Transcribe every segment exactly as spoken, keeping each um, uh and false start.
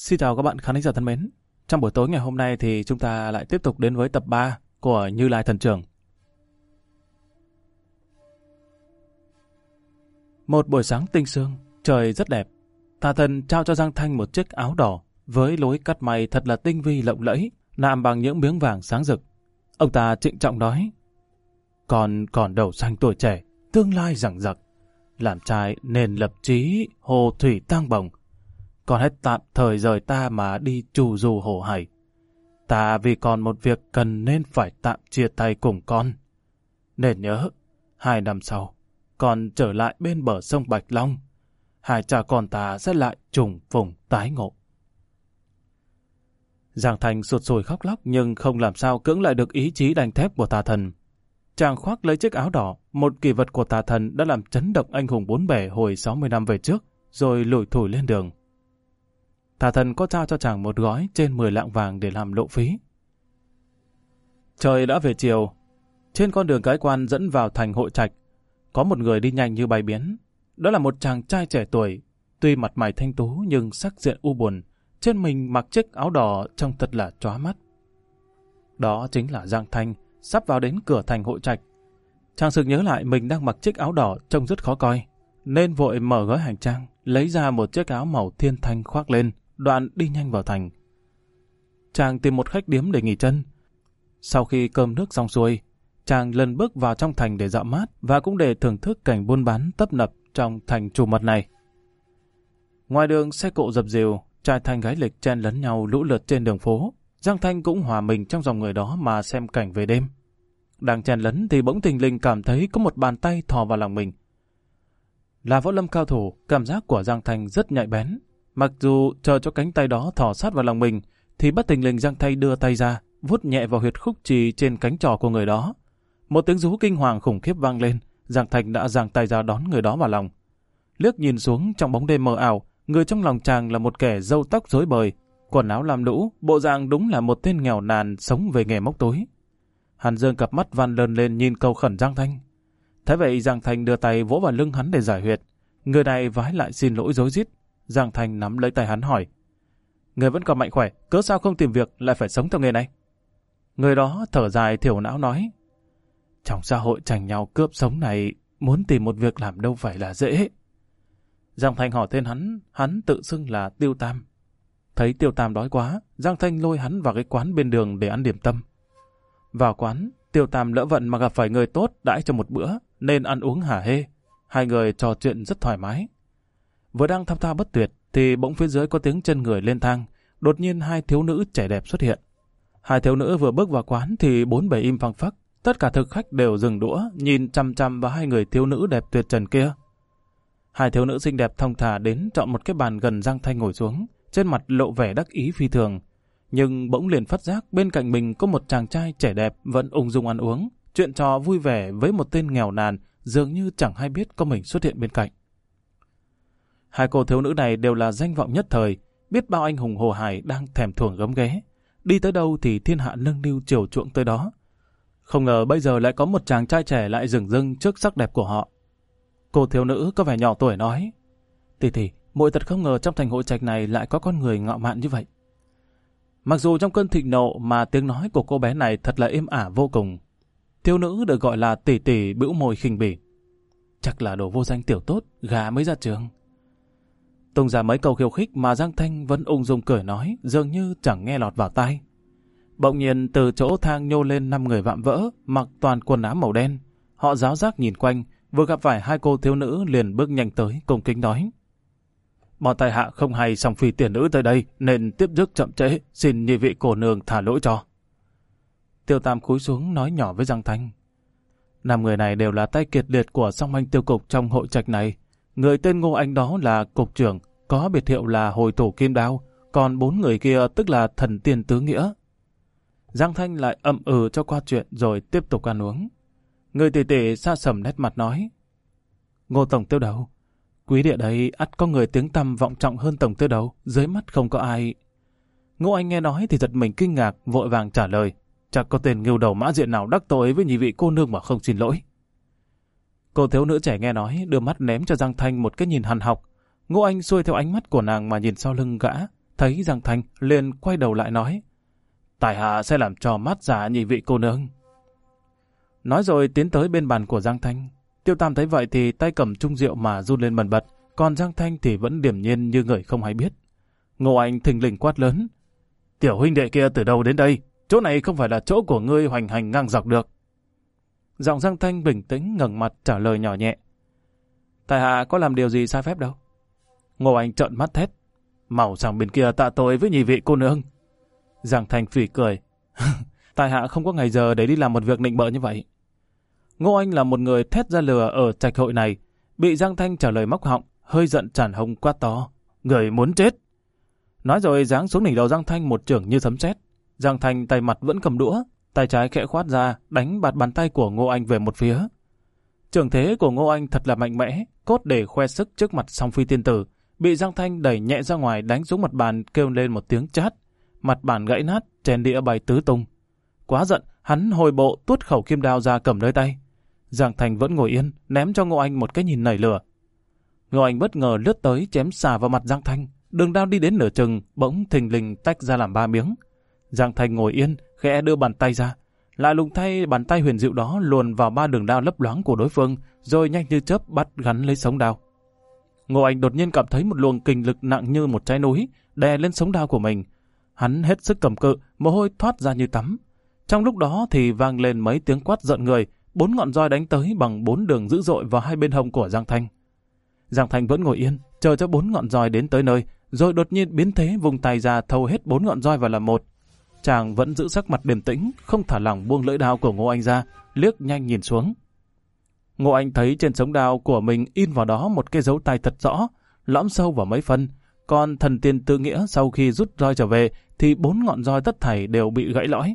Xin chào các bạn khán giả thân mến. Trong buổi tối ngày hôm nay thì chúng ta lại tiếp tục đến với tập ba của Như Lai Thần Trưởng. Một buổi sáng tinh sương, trời rất đẹp. Tà Thần trao cho Giang Thanh một chiếc áo đỏ với lối cắt may thật là tinh vi lộng lẫy, nạm bằng những miếng vàng sáng rực. Ông ta trịnh trọng nói: "Con còn đầu xanh tuổi trẻ, tương lai rạng rặc, làm trai nên lập chí, hồ thủy tang bồng. Con hết tạm thời rời ta mà đi trù dù hồ hải. Ta vì còn một việc cần nên phải tạm chia tay cùng con. Nên nhớ, hai năm sau, con trở lại bên bờ sông Bạch Long. Hai cha con ta sẽ lại trùng phùng tái ngộ." Giang Thành sụt sùi khóc lóc nhưng không làm sao cưỡng lại được ý chí đanh thép của Tà Thần. Chàng khoác lấy chiếc áo đỏ, một kỷ vật của Tà Thần đã làm chấn động anh hùng bốn bể hồi sáu mươi năm về trước, rồi lủi thủi lên đường. Tà Thần có trao cho chàng một gói trên mười lạng vàng để làm lộ phí. Trời đã về chiều. Trên con đường cái quan dẫn vào thành Hội Trạch, có một người đi nhanh như bay biến. Đó là một chàng trai trẻ tuổi, tuy mặt mày thanh tú nhưng sắc diện u buồn, trên mình mặc chiếc áo đỏ trông thật là chóa mắt. Đó chính là Giang Thanh, sắp vào đến cửa thành Hội Trạch. Chàng sực nhớ lại mình đang mặc chiếc áo đỏ trông rất khó coi, nên vội mở gói hành trang, lấy ra một chiếc áo màu thiên thanh khoác lên, đoạn đi nhanh vào thành. Chàng tìm một khách điếm để nghỉ chân. Sau khi cơm nước xong xuôi, chàng lần bước vào trong thành để dạo mát và cũng để thưởng thức cảnh buôn bán tấp nập trong thành trù mật này. Ngoài đường xe cộ dập dìu, trai thanh gái lịch chen lấn nhau lũ lượt trên đường phố. Giang Thanh cũng hòa mình trong dòng người đó mà xem cảnh về đêm. Đang chen lấn thì bỗng thình lình cảm thấy có một bàn tay thò vào lòng mình. Là võ lâm cao thủ, cảm giác của Giang Thanh rất nhạy bén. Mặc dù chờ cho cánh tay đó thò sát vào lòng mình, thì bất thình lình Giang Thanh đưa tay ra, vuốt nhẹ vào huyệt khúc trì trên cánh trỏ của người đó. Một tiếng rú kinh hoàng khủng khiếp vang lên, Giang Thanh đã giang tay ra đón người đó vào lòng. Liếc nhìn xuống trong bóng đêm mờ ảo, người trong lòng chàng là một kẻ râu tóc rối bời, quần áo lam lũ, bộ dạng đúng là một tên nghèo nàn sống về nghề móc túi. Hắn giương cặp mắt van lơn lên nhìn cầu khẩn Giang Thanh. Thế vậy Giang Thanh đưa tay vỗ vào lưng hắn để giải huyệt. Người này vái lại xin lỗi rối rít. Giang Thanh nắm lấy tay hắn hỏi: "Người vẫn còn mạnh khỏe, cớ sao không tìm việc lại phải sống theo nghề này?" Người đó thở dài thiểu não nói: "Trong xã hội tranh nhau cướp sống này, muốn tìm một việc làm đâu phải là dễ." Giang Thanh hỏi tên hắn, hắn tự xưng là Tiêu Tam. Thấy Tiêu Tam đói quá, Giang Thanh lôi hắn vào cái quán bên đường để ăn điểm tâm. Vào quán, Tiêu Tam lỡ vận mà gặp phải người tốt đãi cho một bữa, nên ăn uống hả hê. Hai người trò chuyện rất thoải mái. Vừa đang thao thao bất tuyệt, thì bỗng phía dưới có tiếng chân người lên thang. Đột nhiên hai thiếu nữ trẻ đẹp xuất hiện. Hai thiếu nữ vừa bước vào quán thì bốn bề im phăng phắc. Tất cả thực khách đều dừng đũa, nhìn chăm chăm vào hai người thiếu nữ đẹp tuyệt trần kia. Hai thiếu nữ xinh đẹp thong thả đến chọn một cái bàn gần Giang Thanh ngồi xuống, trên mặt lộ vẻ đắc ý phi thường. Nhưng bỗng liền phát giác bên cạnh mình có một chàng trai trẻ đẹp vẫn ung dung ăn uống, chuyện trò vui vẻ với một tên nghèo nàn, dường như chẳng hay biết có mình xuất hiện bên cạnh. Hai cô thiếu nữ này đều là danh vọng nhất thời, biết bao anh hùng hồ hải đang thèm thuồng gấm ghé. Đi tới đâu thì thiên hạ nâng niu chiều chuộng tới đó. Không ngờ bây giờ lại có một chàng trai trẻ lại dửng dưng trước sắc đẹp của họ. Cô thiếu nữ có vẻ nhỏ tuổi nói: "Tỷ tỷ, muội thật không ngờ trong thành Hội Trạch này lại có con người ngạo mạn như vậy." Mặc dù trong cơn thịnh nộ mà tiếng nói của cô bé này thật là êm ả vô cùng. Thiếu nữ được gọi là tỷ tỷ bĩu môi khinh bỉ: "Chắc là đồ vô danh tiểu tốt, gà mới ra trường." Tung ra mấy câu khiêu khích mà Giang Thanh vẫn ung dung cười nói, dường như chẳng nghe lọt vào tai. Bỗng nhiên từ chỗ thang nhô lên năm người vạm vỡ, mặc toàn quần áo màu đen. Họ giáo giác nhìn quanh, vừa gặp phải hai cô thiếu nữ liền bước nhanh tới cung kính nói: "Bọn tài hạ không hay song phi tiền nữ tới đây nên tiếp rước chậm trễ, xin nhị vị cô nương thả lỗi cho." Tiêu Tam cúi xuống nói nhỏ với Giang Thanh: "Năm người này đều là tay kiệt liệt của song anh tiêu cục trong Hội Trạch này. Người tên Ngô Anh đó là cục trưởng, có biệt hiệu là Hồi Thủ Kim Đao, còn bốn người kia tức là thần tiên tứ nghĩa." Giang Thanh lại ậm ừ cho qua chuyện rồi tiếp tục ăn uống. Người tỷ tỷ xa sầm nét mặt nói: "Ngô tổng tiêu đầu, quý địa đấy ắt có người tiếng tăm vọng trọng hơn tổng tiêu đầu, dưới mắt không có ai." Ngô Anh nghe nói thì giật mình kinh ngạc, vội vàng trả lời: "Chắc có tên ngưu đầu mã diện nào đắc tội với nhị vị cô nương mà không xin lỗi." Cô thiếu nữ trẻ nghe nói, đưa mắt ném cho Giang Thanh một cái nhìn hằn học. Ngô Anh xuôi theo ánh mắt của nàng mà nhìn sau lưng gã, thấy Giang Thanh liền quay đầu lại nói: Tại hạ sẽ làm cho mát giả nhị vị cô nương. Nói rồi tiến tới bên bàn của Giang Thanh. Tiêu Tam thấy vậy thì tay cầm chung rượu mà run lên bần bật, còn Giang Thanh thì vẫn điềm nhiên như người không hay biết. Ngô Anh thình lình quát lớn: Tiểu huynh đệ kia từ đâu đến đây? Chỗ này không phải là chỗ của ngươi hoành hành ngang dọc được. Giọng Giang Thanh bình tĩnh ngẩng mặt trả lời nhỏ nhẹ: Tại hạ có làm điều gì sai phép đâu. Ngô Anh trợn mắt thét: Mau sang bên kia tạ tội với nhị vị cô nương. Giang Thanh phỉ cười: Tại hạ không có ngày giờ để đi làm một việc nịnh bợ như vậy. Ngô Anh là một người thét ra lừa ở trạch hội này, bị Giang Thanh trả lời móc họng, hơi giận tràn hông quát to: Người muốn chết! Nói rồi giáng xuống đỉnh đầu Giang Thanh một chưởng như sấm sét. Giang Thanh tay mặt vẫn cầm đũa, tay trái khẽ khoát ra, đánh bạt bàn tay của Ngô Anh về một phía. Chưởng thế của Ngô Anh thật là mạnh mẽ, cốt để khoe sức trước mặt song phi tiên tử, bị Giang Thanh đẩy nhẹ ra ngoài, đánh xuống mặt bàn kêu lên một tiếng chát, mặt bàn gãy nát, chén đĩa bay tứ tung. Quá giận, hắn hồi bộ tuốt khẩu kim đao ra cầm nơi tay. Giang Thanh vẫn ngồi yên, ném cho Ngô Anh một cái nhìn nảy lửa. Ngô Anh bất ngờ lướt tới chém xà vào mặt Giang Thanh, đường đao đi đến nửa chừng, bỗng thình lình tách ra làm ba miếng. Giang Thanh ngồi yên, khẽ đưa bàn tay ra, lại lùng thay bàn tay huyền diệu đó luồn vào ba đường đao lấp loáng của đối phương, rồi nhanh như chớp bắt gắn lấy sống đao. Ngô Anh đột nhiên cảm thấy một luồng kình lực nặng như một trái núi đè lên sống đao của mình. Hắn hết sức cầm cự, mồ hôi thoát ra như tắm. Trong lúc đó thì vang lên mấy tiếng quát giận người, bốn ngọn roi đánh tới bằng bốn đường dữ dội vào hai bên hông của Giang Thanh. Giang Thanh vẫn ngồi yên, chờ cho bốn ngọn roi đến tới nơi, rồi đột nhiên biến thế vùng tay ra thâu hết bốn ngọn roi vào làm một. Chàng vẫn giữ sắc mặt điềm tĩnh, không thả lỏng buông lưỡi đao của Ngô Anh ra, liếc nhanh nhìn xuống. Ngô Anh thấy trên sống đao của mình in vào đó một cái dấu tay thật rõ, lõm sâu vào mấy phân. Còn thần tiên Tư Nghĩa sau khi rút roi trở về thì bốn ngọn roi tất thảy đều bị gãy lõi.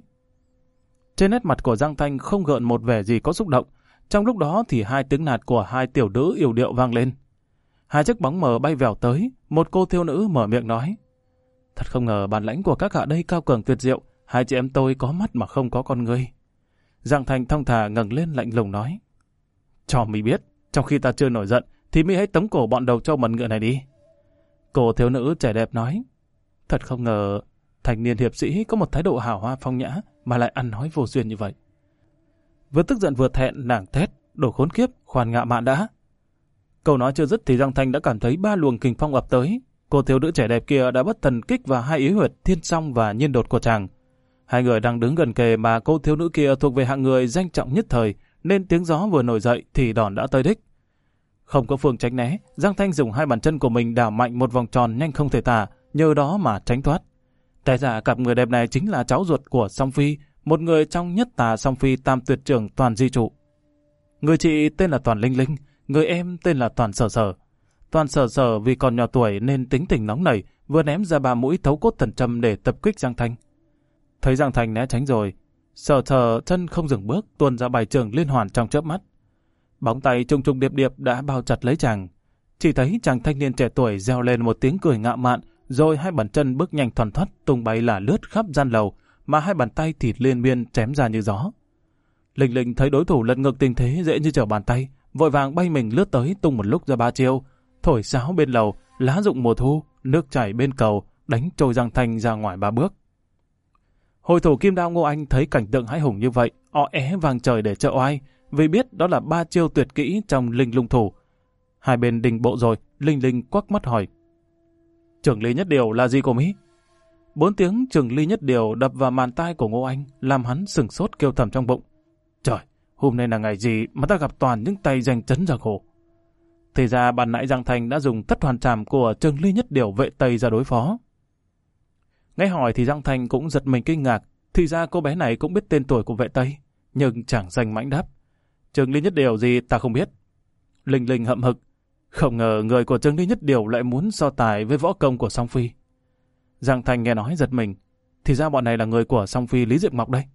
Trên nét mặt của Giang Thanh không gợn một vẻ gì có xúc động. Trong lúc đó thì hai tiếng nạt của hai tiểu nữ yểu điệu vang lên. Hai chiếc bóng mờ bay vèo tới, một cô thiếu nữ mở miệng nói: Thật không ngờ bản lãnh của các hạ đây cao cường tuyệt diệu, hai chị em tôi có mắt mà không có con ngươi. Giang Thanh thong thả ngẩng lên lạnh lùng nói: Cho mi biết, trong khi ta chưa nổi giận thì mi hãy tống cổ bọn đầu trâu mần ngựa này đi. Cô thiếu nữ trẻ đẹp nói: Thật không ngờ thành niên hiệp sĩ có một thái độ hào hoa phong nhã mà lại ăn nói vô duyên như vậy. Vừa tức giận vừa thẹn, nàng thét: Đồ khốn kiếp, khoan ngạ mạn đã. Câu nói chưa dứt thì Giang Thanh đã cảm thấy ba luồng kình phong ập tới. Cô thiếu nữ trẻ đẹp kia đã bất thần kích vào hai ý huyệt thiên song và nhiên đột của chàng. Hai người đang đứng gần kề mà cô thiếu nữ kia thuộc về hạng người danh trọng nhất thời, nên tiếng gió vừa nổi dậy thì đòn đã tới đích. Không có phương tránh né, Giang Thanh dùng hai bàn chân của mình đảo mạnh một vòng tròn nhanh không thể tả, nhờ đó mà tránh thoát. Tại ra cặp người đẹp này chính là cháu ruột của Song Phi, một người trong nhất tà Song Phi tam tuyệt trưởng Toàn Di Trụ. Người chị tên là Toàn Linh Linh, người em tên là Toàn Sở Sở. Toàn Sở Sở vì còn nhỏ tuổi nên tính tình nóng nảy, vừa ném ra ba mũi thấu cốt thần châm để tập kích Giang Thanh. Thấy Giang Thanh né tránh rồi, Sở Sở chân không dừng bước, tuôn ra bài trường liên hoàn trong chớp mắt. Bóng tay trùng trùng điệp điệp đã bao chặt lấy chàng. Chỉ thấy chàng thanh niên trẻ tuổi reo lên một tiếng cười ngạo mạn, rồi hai bàn chân bước nhanh thoăn thoắt tung bay là lướt khắp gian lầu, mà hai bàn tay thịt liên miên chém ra như gió. Linh Linh thấy đối thủ lật ngược tình thế dễ như trở bàn tay, vội vàng bay mình lướt tới tung một lúc ra ba chiêu, thổi sáo bên lầu, lá rụng mùa thu, nước chảy bên cầu, đánh trôi Giang Thanh ra ngoài ba bước. Hội thủ kim đao Ngô Anh thấy cảnh tượng hãi hùng như vậy, o é vang trời để trợ oai, vì biết đó là ba chiêu tuyệt kỹ trong Linh Lung Thủ. Hai bên đình bộ rồi, Linh Linh quắc mắt hỏi: Trưởng lý nhất điều là gì của Mỹ? Bốn tiếng trưởng lý nhất điều đập vào màn tai của Ngô Anh, làm hắn sửng sốt kêu thầm trong bụng: Trời, hôm nay là ngày gì mà ta gặp toàn những tay danh chấn giang hồ. Thì ra ban nãy Giang Thanh đã dùng thất hoàn trảm của trưởng lý nhất điều vệ Tây ra đối phó. Nghe hỏi thì Giang Thanh cũng giật mình kinh ngạc, thì ra cô bé này cũng biết tên tuổi của vệ Tây, nhưng chẳng danh mãnh đáp: Trưởng lý nhất điều gì ta không biết. Linh Linh hậm hực: Không ngờ người của trưởng lý nhất điều lại muốn so tài với võ công của Song Phi. Giang Thanh nghe nói giật mình, thì ra bọn này là người của Song Phi Lý Diệp Mộc đây.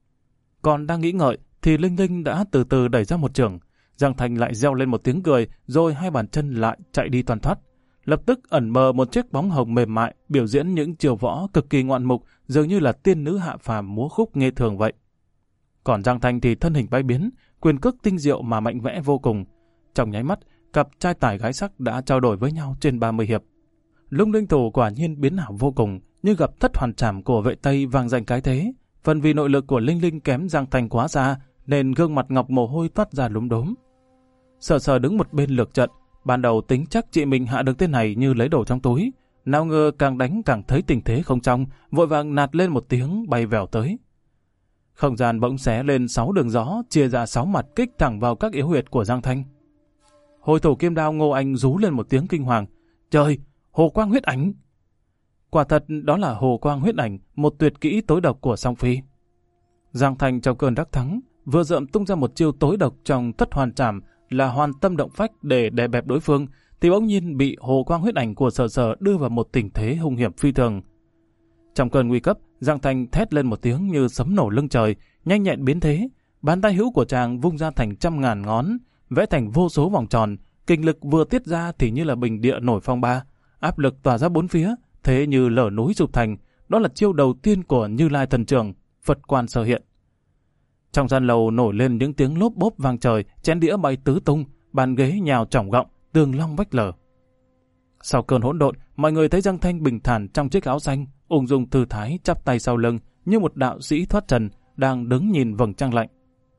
Còn đang nghĩ ngợi thì Linh Linh đã từ từ đẩy ra một chưởng. Giang Thanh lại reo lên một tiếng cười, rồi hai bàn chân lại chạy đi toàn thoát. Lập tức ẩn mờ một chiếc bóng hồng mềm mại, biểu diễn những chiêu võ cực kỳ ngoạn mục, dường như là tiên nữ hạ phàm múa khúc nghe thường vậy. Còn Giang Thanh thì thân hình bay biến, quyền cước tinh diệu mà mạnh mẽ vô cùng. Trong nháy mắt, cặp trai tài gái sắc đã trao đổi với nhau trên ba mươi hiệp. Lung linh thủ quả nhiên biến ảo vô cùng, nhưng gặp thất hoàn trảm của vệ Tây vang danh cái thế. Phần vì nội lực của Linh Linh kém Giang Thành quá xa, nên gương mặt ngọc mồ hôi toát ra lúm đốm. Sở Sở đứng một bên lược trận, ban đầu tính chắc chị mình hạ được tên này như lấy đồ trong túi, nào ngờ càng đánh càng thấy tình thế không trong, vội vàng nạt lên một tiếng bay vèo tới. Không gian bỗng xé lên sáu đường gió, chia ra sáu mặt kích thẳng vào các yếu huyệt của Giang Thanh. Hồi thủ kim đao Ngô Anh rú lên một tiếng kinh hoàng. Trời, hồ quang huyết ảnh! Quả thật đó là hồ quang huyết ảnh, một tuyệt kỹ tối độc của Song Phi. Giang Thanh trong cơn đắc thắng, vừa dợm tung ra một chiêu tối độc trong thất hoàn trảm là hoàn tâm động phách để đè bẹp đối phương, thì bỗng nhiên bị hồ quang huyết ảnh của Sở Sở đưa vào một tình thế hung hiểm phi thường. Trong cơn nguy cấp, Giang Thanh thét lên một tiếng như sấm nổ lưng trời, nhanh nhẹn biến thế, bàn tay hữu của chàng vung ra thành trăm ngàn ngón, vẽ thành vô số vòng tròn, kinh lực vừa tiết ra thì như là bình địa nổi phong ba, áp lực tỏa ra bốn phía, thế như lở núi sụp thành. Đó là chiêu đầu tiên của Như Lai Thần Trưởng, Phật Quan Sở Hiện. Trong gian lầu nổi lên những tiếng lốp bốp vang trời, chén đĩa bay tứ tung, bàn ghế nhào chỏng gọng, tường long vách lở. Sau cơn hỗn độn, mọi người thấy Giang Thanh bình thản trong chiếc áo xanh, ung dung thư thái chắp tay sau lưng như một đạo sĩ thoát trần đang đứng nhìn vầng trăng lạnh.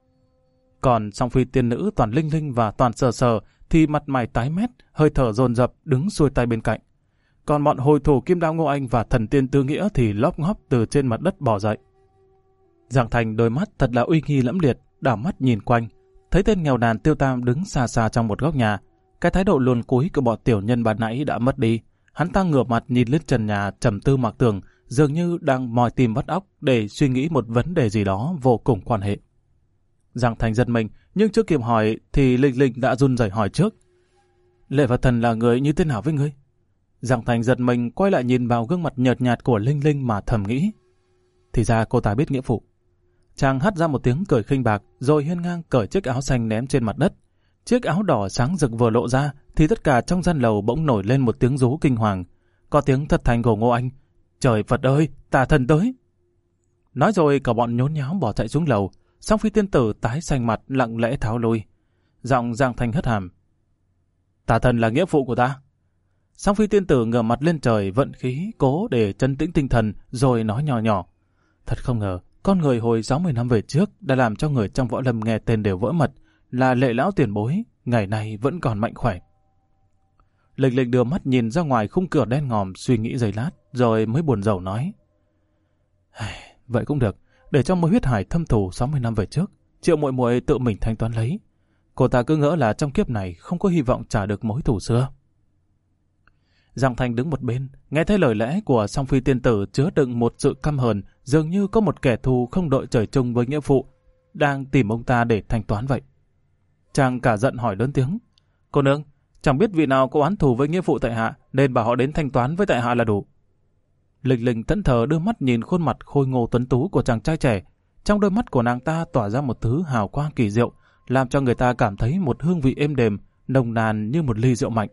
Còn Song Phi tiên nữ toàn Linh Linh và toàn Sở Sở thì mặt mày tái mét, hơi thở dồn dập đứng xuôi tay bên cạnh. Còn bọn hồi thủ kim đao Ngô Anh và thần tiên Tư Nghĩa thì lóp ngóp từ trên mặt đất bò dậy. Giang Thành đôi mắt thật là uy nghi lẫm liệt, đảo mắt nhìn quanh, thấy tên nghèo nàn Tiêu Tam đứng xa xa trong một góc nhà. Cái thái độ luồn cúi của bọn tiểu nhân ban nãy đã mất đi. Hắn ta ngửa mặt nhìn lên trần nhà trầm tư mặc tường, dường như đang mòi tìm vắt óc để suy nghĩ một vấn đề gì đó vô cùng quan hệ. Giang Thành giật mình, nhưng chưa kịp hỏi thì Linh Linh đã run rẩy hỏi trước. Lệ Vật Thần là người như thế nào với ngươi? Giang Thành giật mình quay lại nhìn vào gương mặt nhợt nhạt của Linh Linh mà thầm nghĩ. Thì ra cô ta biết nghĩa phụ. Chàng hắt ra một tiếng cười khinh bạc, rồi hiên ngang cởi chiếc áo xanh ném trên mặt đất. Chiếc áo đỏ sáng rực vừa lộ ra, thì tất cả trong gian lầu bỗng nổi lên một tiếng rú kinh hoàng. Có tiếng thật thành của Ngô Anh. Trời Phật ơi, tà thần tới! Nói rồi cả bọn nhốn nháo bỏ chạy xuống lầu. Song Phi tiên tử tái xanh mặt lặng lẽ tháo lui. Giọng Giang Thanh hất hàm. Tà thần là nghĩa phụ của ta. Song Phi tiên tử ngửa mặt lên trời vận khí cố để trấn tĩnh tinh thần, rồi nói nhỏ nhỏ. Thật không ngờ, con người hồi sáu mươi năm về trước đã làm cho người trong võ lâm nghe tên đều vỡ mật, là Lệ lão tiền bối, ngày nay vẫn còn mạnh khỏe. Lịch Lịch đưa mắt nhìn ra ngoài khung cửa đen ngòm, suy nghĩ giây lát, rồi mới buồn rầu nói. Vậy cũng được, để cho mối huyết hải thâm thù sáu mươi năm về trước, Triệu muội muội tự mình thanh toán lấy. Cô ta cứ ngỡ là trong kiếp này không có hy vọng trả được mối thù xưa. Giang Thanh đứng một bên, nghe thấy lời lẽ của Song Phi tiên tử chứa đựng một sự căm hờn, dường như có một kẻ thù không đội trời chung với nghĩa phụ, đang tìm ông ta để thanh toán vậy. Chàng cả giận hỏi lớn tiếng. Cô nương, chẳng biết vị nào có oán thù với nghĩa phụ tại hạ, nên bảo họ đến thanh toán với tại hạ là đủ. Lịch Linh thẫn thờ đưa mắt nhìn khuôn mặt khôi ngô tuấn tú của chàng trai trẻ. Trong đôi mắt của nàng ta tỏa ra một thứ hào quang kỳ diệu, làm cho người ta cảm thấy một hương vị êm đềm, nồng nàn như một ly rượu mạnh.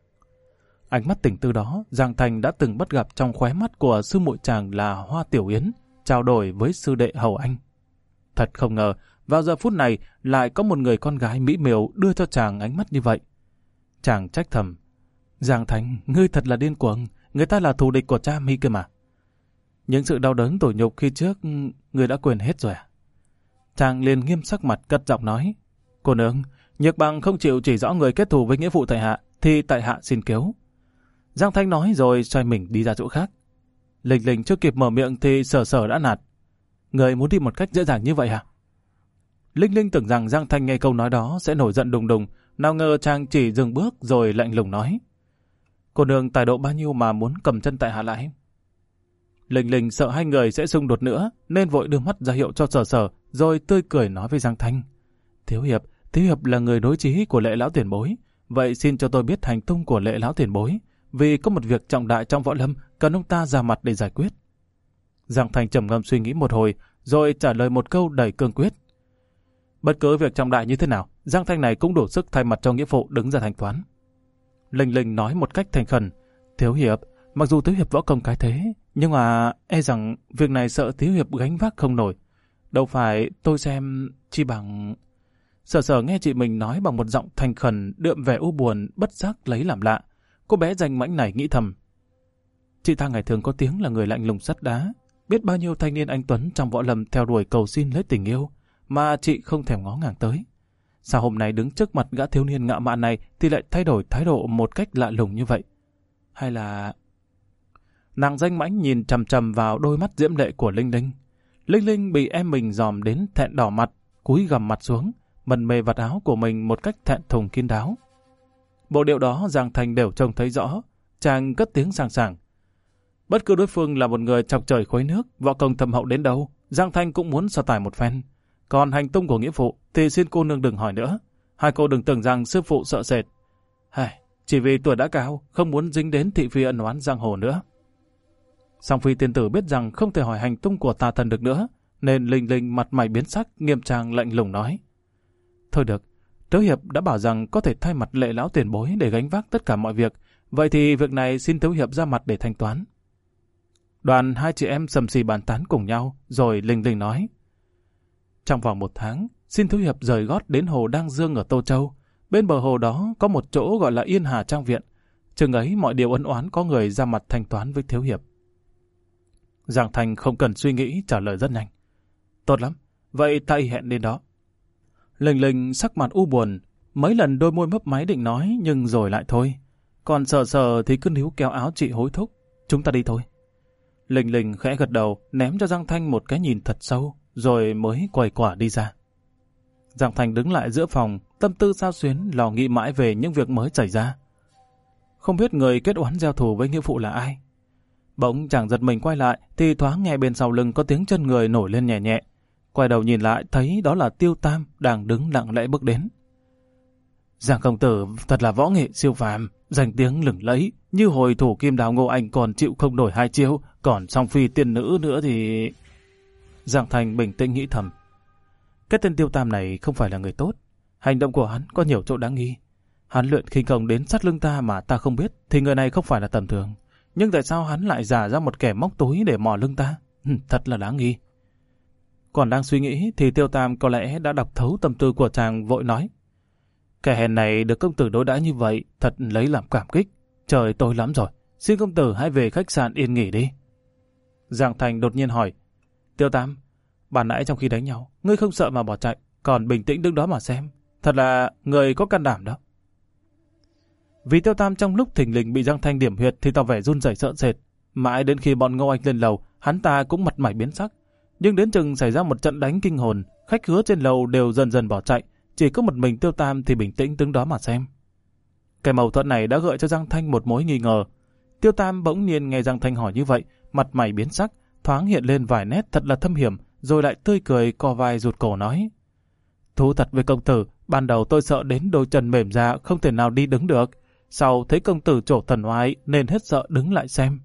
Ánh mắt tình tư đó, Giang Thành đã từng bắt gặp trong khóe mắt của sư muội chàng là Hoa Tiểu Yến, trao đổi với sư đệ Hầu Anh. Thật không ngờ, vào giờ phút này lại có một người con gái mỹ miều đưa cho chàng ánh mắt như vậy. Chàng trách thầm. Giang Thành, ngươi thật là điên cuồng, người ta là thù địch của cha mi cơ mà. Những sự đau đớn tủi nhục khi trước, ngươi đã quên hết rồi à? Chàng liền nghiêm sắc mặt cất giọng nói. Cô nương, Nhược Bằng không chịu chỉ rõ người kết thù với nghĩa phụ tại hạ, thì tại hạ xin cứu. Giang Thanh nói rồi xoay mình đi ra chỗ khác. Lịch Lịch chưa kịp mở miệng thì Sở Sở đã nạt. Người muốn đi một cách dễ dàng như vậy à? Linh Linh tưởng rằng Giang Thanh nghe câu nói đó sẽ nổi giận đùng đùng, nào ngờ chàng chỉ dừng bước rồi lạnh lùng nói. Cô nương tài độ bao nhiêu mà muốn cầm chân tại hạ lại? Linh Linh sợ hai người sẽ xung đột nữa, nên vội đưa mắt ra hiệu cho Sở Sở, rồi tươi cười nói với Giang Thanh. Thiếu hiệp, Thiếu hiệp là người đối chí của Lệ lão tiền bối, vậy xin cho tôi biết hành tung của Lệ lão tiền bối, vì có một việc trọng đại trong võ lâm cần ông ta ra mặt để giải quyết. Giang Thanh trầm ngâm suy nghĩ một hồi, rồi trả lời một câu đầy cương quyết. Bất cứ việc trọng đại như thế nào, Giang Thanh này cũng đủ sức thay mặt cho nghĩa phụ đứng ra thanh toán. Linh Linh nói một cách thành khẩn. Thiếu hiệp, mặc dù Thiếu hiệp võ công cái thế, nhưng mà e rằng việc này sợ Thiếu hiệp gánh vác không nổi. Đâu phải tôi xem chi bằng... Sở Sở nghe chị mình nói bằng một giọng thành khẩn đượm vẻ u buồn, bất giác lấy làm lạ. Cô bé danh mãnh này nghĩ thầm. chị ta ngày thường có tiếng là người lạnh lùng sắt đá, biết bao nhiêu thanh niên anh tuấn trong võ lâm theo đuổi cầu xin lấy tình yêu, mà chị không thèm ngó ngàng tới. Sao hôm nay đứng trước mặt gã thiếu niên ngạo mạn này thì lại thay đổi thái độ một cách lạ lùng như vậy? Hay là... Nàng danh mãnh nhìn chằm chằm vào đôi mắt diễm lệ của Linh Linh. Linh Linh bị em mình dòm đến thẹn đỏ mặt, cúi gằm mặt xuống, mần mê vạt áo của mình một cách thẹn thùng kín đáo. Bộ điệu đó Giang Thành đều trông thấy rõ, chàng cất tiếng sảng sảng. Bất cứ đối phương là một người chọc trời khuấy nước, võ công thâm hậu đến đâu, Giang Thành cũng muốn so tài một phen. Còn hành tung của nghĩa phụ thì xin cô nương đừng hỏi nữa. Hai cô đừng tưởng rằng sư phụ sợ sệt. Hài, chỉ vì tuổi đã cao, không muốn dính đến thị phi ân oán giang hồ nữa. Song Phi tiên tử biết rằng không thể hỏi hành tung của tà thần được nữa, nên Linh Linh mặt mày biến sắc, nghiêm trang lạnh lùng nói. Thôi được, Tếu Hiệp đã bảo rằng có thể thay mặt Lệ lão tiền bối để gánh vác tất cả mọi việc, vậy thì việc này xin Tếu Hiệp ra mặt để thanh toán. Đoàn hai chị em sầm xì bàn tán cùng nhau, rồi Linh Linh nói. Trong vòng một tháng, xin Tếu Hiệp rời gót đến hồ Đăng Dương ở Tô Châu. Bên bờ hồ đó có một chỗ gọi là Yên Hà Trang Viện. Chừng ấy mọi điều ân oán có người ra mặt thanh toán với Thiếu Hiệp. Giang Thành không cần suy nghĩ trả lời rất nhanh. Tốt lắm, vậy ta y hẹn đến đó. Linh Linh sắc mặt u buồn, mấy lần đôi môi mấp máy định nói nhưng rồi lại thôi. Còn sờ sờ thì cứ níu kéo áo chị hối thúc. Chúng ta đi thôi. Linh Linh khẽ gật đầu, ném cho Giang Thanh một cái nhìn thật sâu, rồi mới quầy quả đi ra. Giang Thanh đứng lại giữa phòng, tâm tư xao xuyến, lo nghĩ mãi về những việc mới xảy ra. Không biết người kết oán gieo thù với nghĩa phụ là ai. Bỗng chàng giật mình quay lại, thì thoáng nghe bên sau lưng có tiếng chân người nổi lên nhẹ nhẹ. Quay đầu nhìn lại, thấy đó là Tiêu Tam đang đứng lặng lẽ bước đến. Giang công tử thật là võ nghệ siêu phàm, danh tiếng lừng lẫy, như hồi thủ kim đào Ngô Anh còn chịu không nổi hai chiêu, còn song phi tiên nữ nữa thì... Giang Thành bình tĩnh nghĩ thầm. Cái tên Tiêu Tam này không phải là người tốt, hành động của hắn có nhiều chỗ đáng nghi. Hắn luyện khinh công đến sát lưng ta mà ta không biết, thì người này không phải là tầm thường. Nhưng tại sao hắn lại giả ra một kẻ móc túi để mò lưng ta? Thật là đáng nghi. Còn đang suy nghĩ thì Tiêu Tam có lẽ đã đọc thấu tâm tư của chàng, vội nói. Kẻ hèn này được công tử đối đãi như vậy, thật lấy làm cảm kích. Trời tối lắm rồi, xin công tử hãy về khách sạn yên nghỉ đi. Giang Thành đột nhiên hỏi. Tiêu Tam, ban nãy trong khi đánh nhau, ngươi không sợ mà bỏ chạy, còn bình tĩnh đứng đó mà xem. Thật là người có can đảm đó. Vì Tiêu Tam trong lúc thình lình bị Giang Thanh điểm huyệt thì tỏ vẻ run rẩy sợ sệt. Mãi đến khi bọn Ngô Anh lên lầu, hắn ta cũng mặt mày biến sắc. Nhưng đến chừng xảy ra một trận đánh kinh hồn, khách khứa trên lầu đều dần dần bỏ chạy, chỉ có một mình Tiêu Tam thì bình tĩnh đứng đó mà xem. Cái mâu thuẫn này đã gợi cho Giang Thanh một mối nghi ngờ. Tiêu Tam bỗng nhiên nghe Giang Thanh hỏi như vậy, mặt mày biến sắc, thoáng hiện lên vài nét thật là thâm hiểm, rồi lại tươi cười co vai rụt cổ nói. Thú thật với công tử, ban đầu tôi sợ đến đôi chân mềm ra không thể nào đi đứng được. Sau thấy công tử trổ thần oai nên hết sợ đứng lại xem.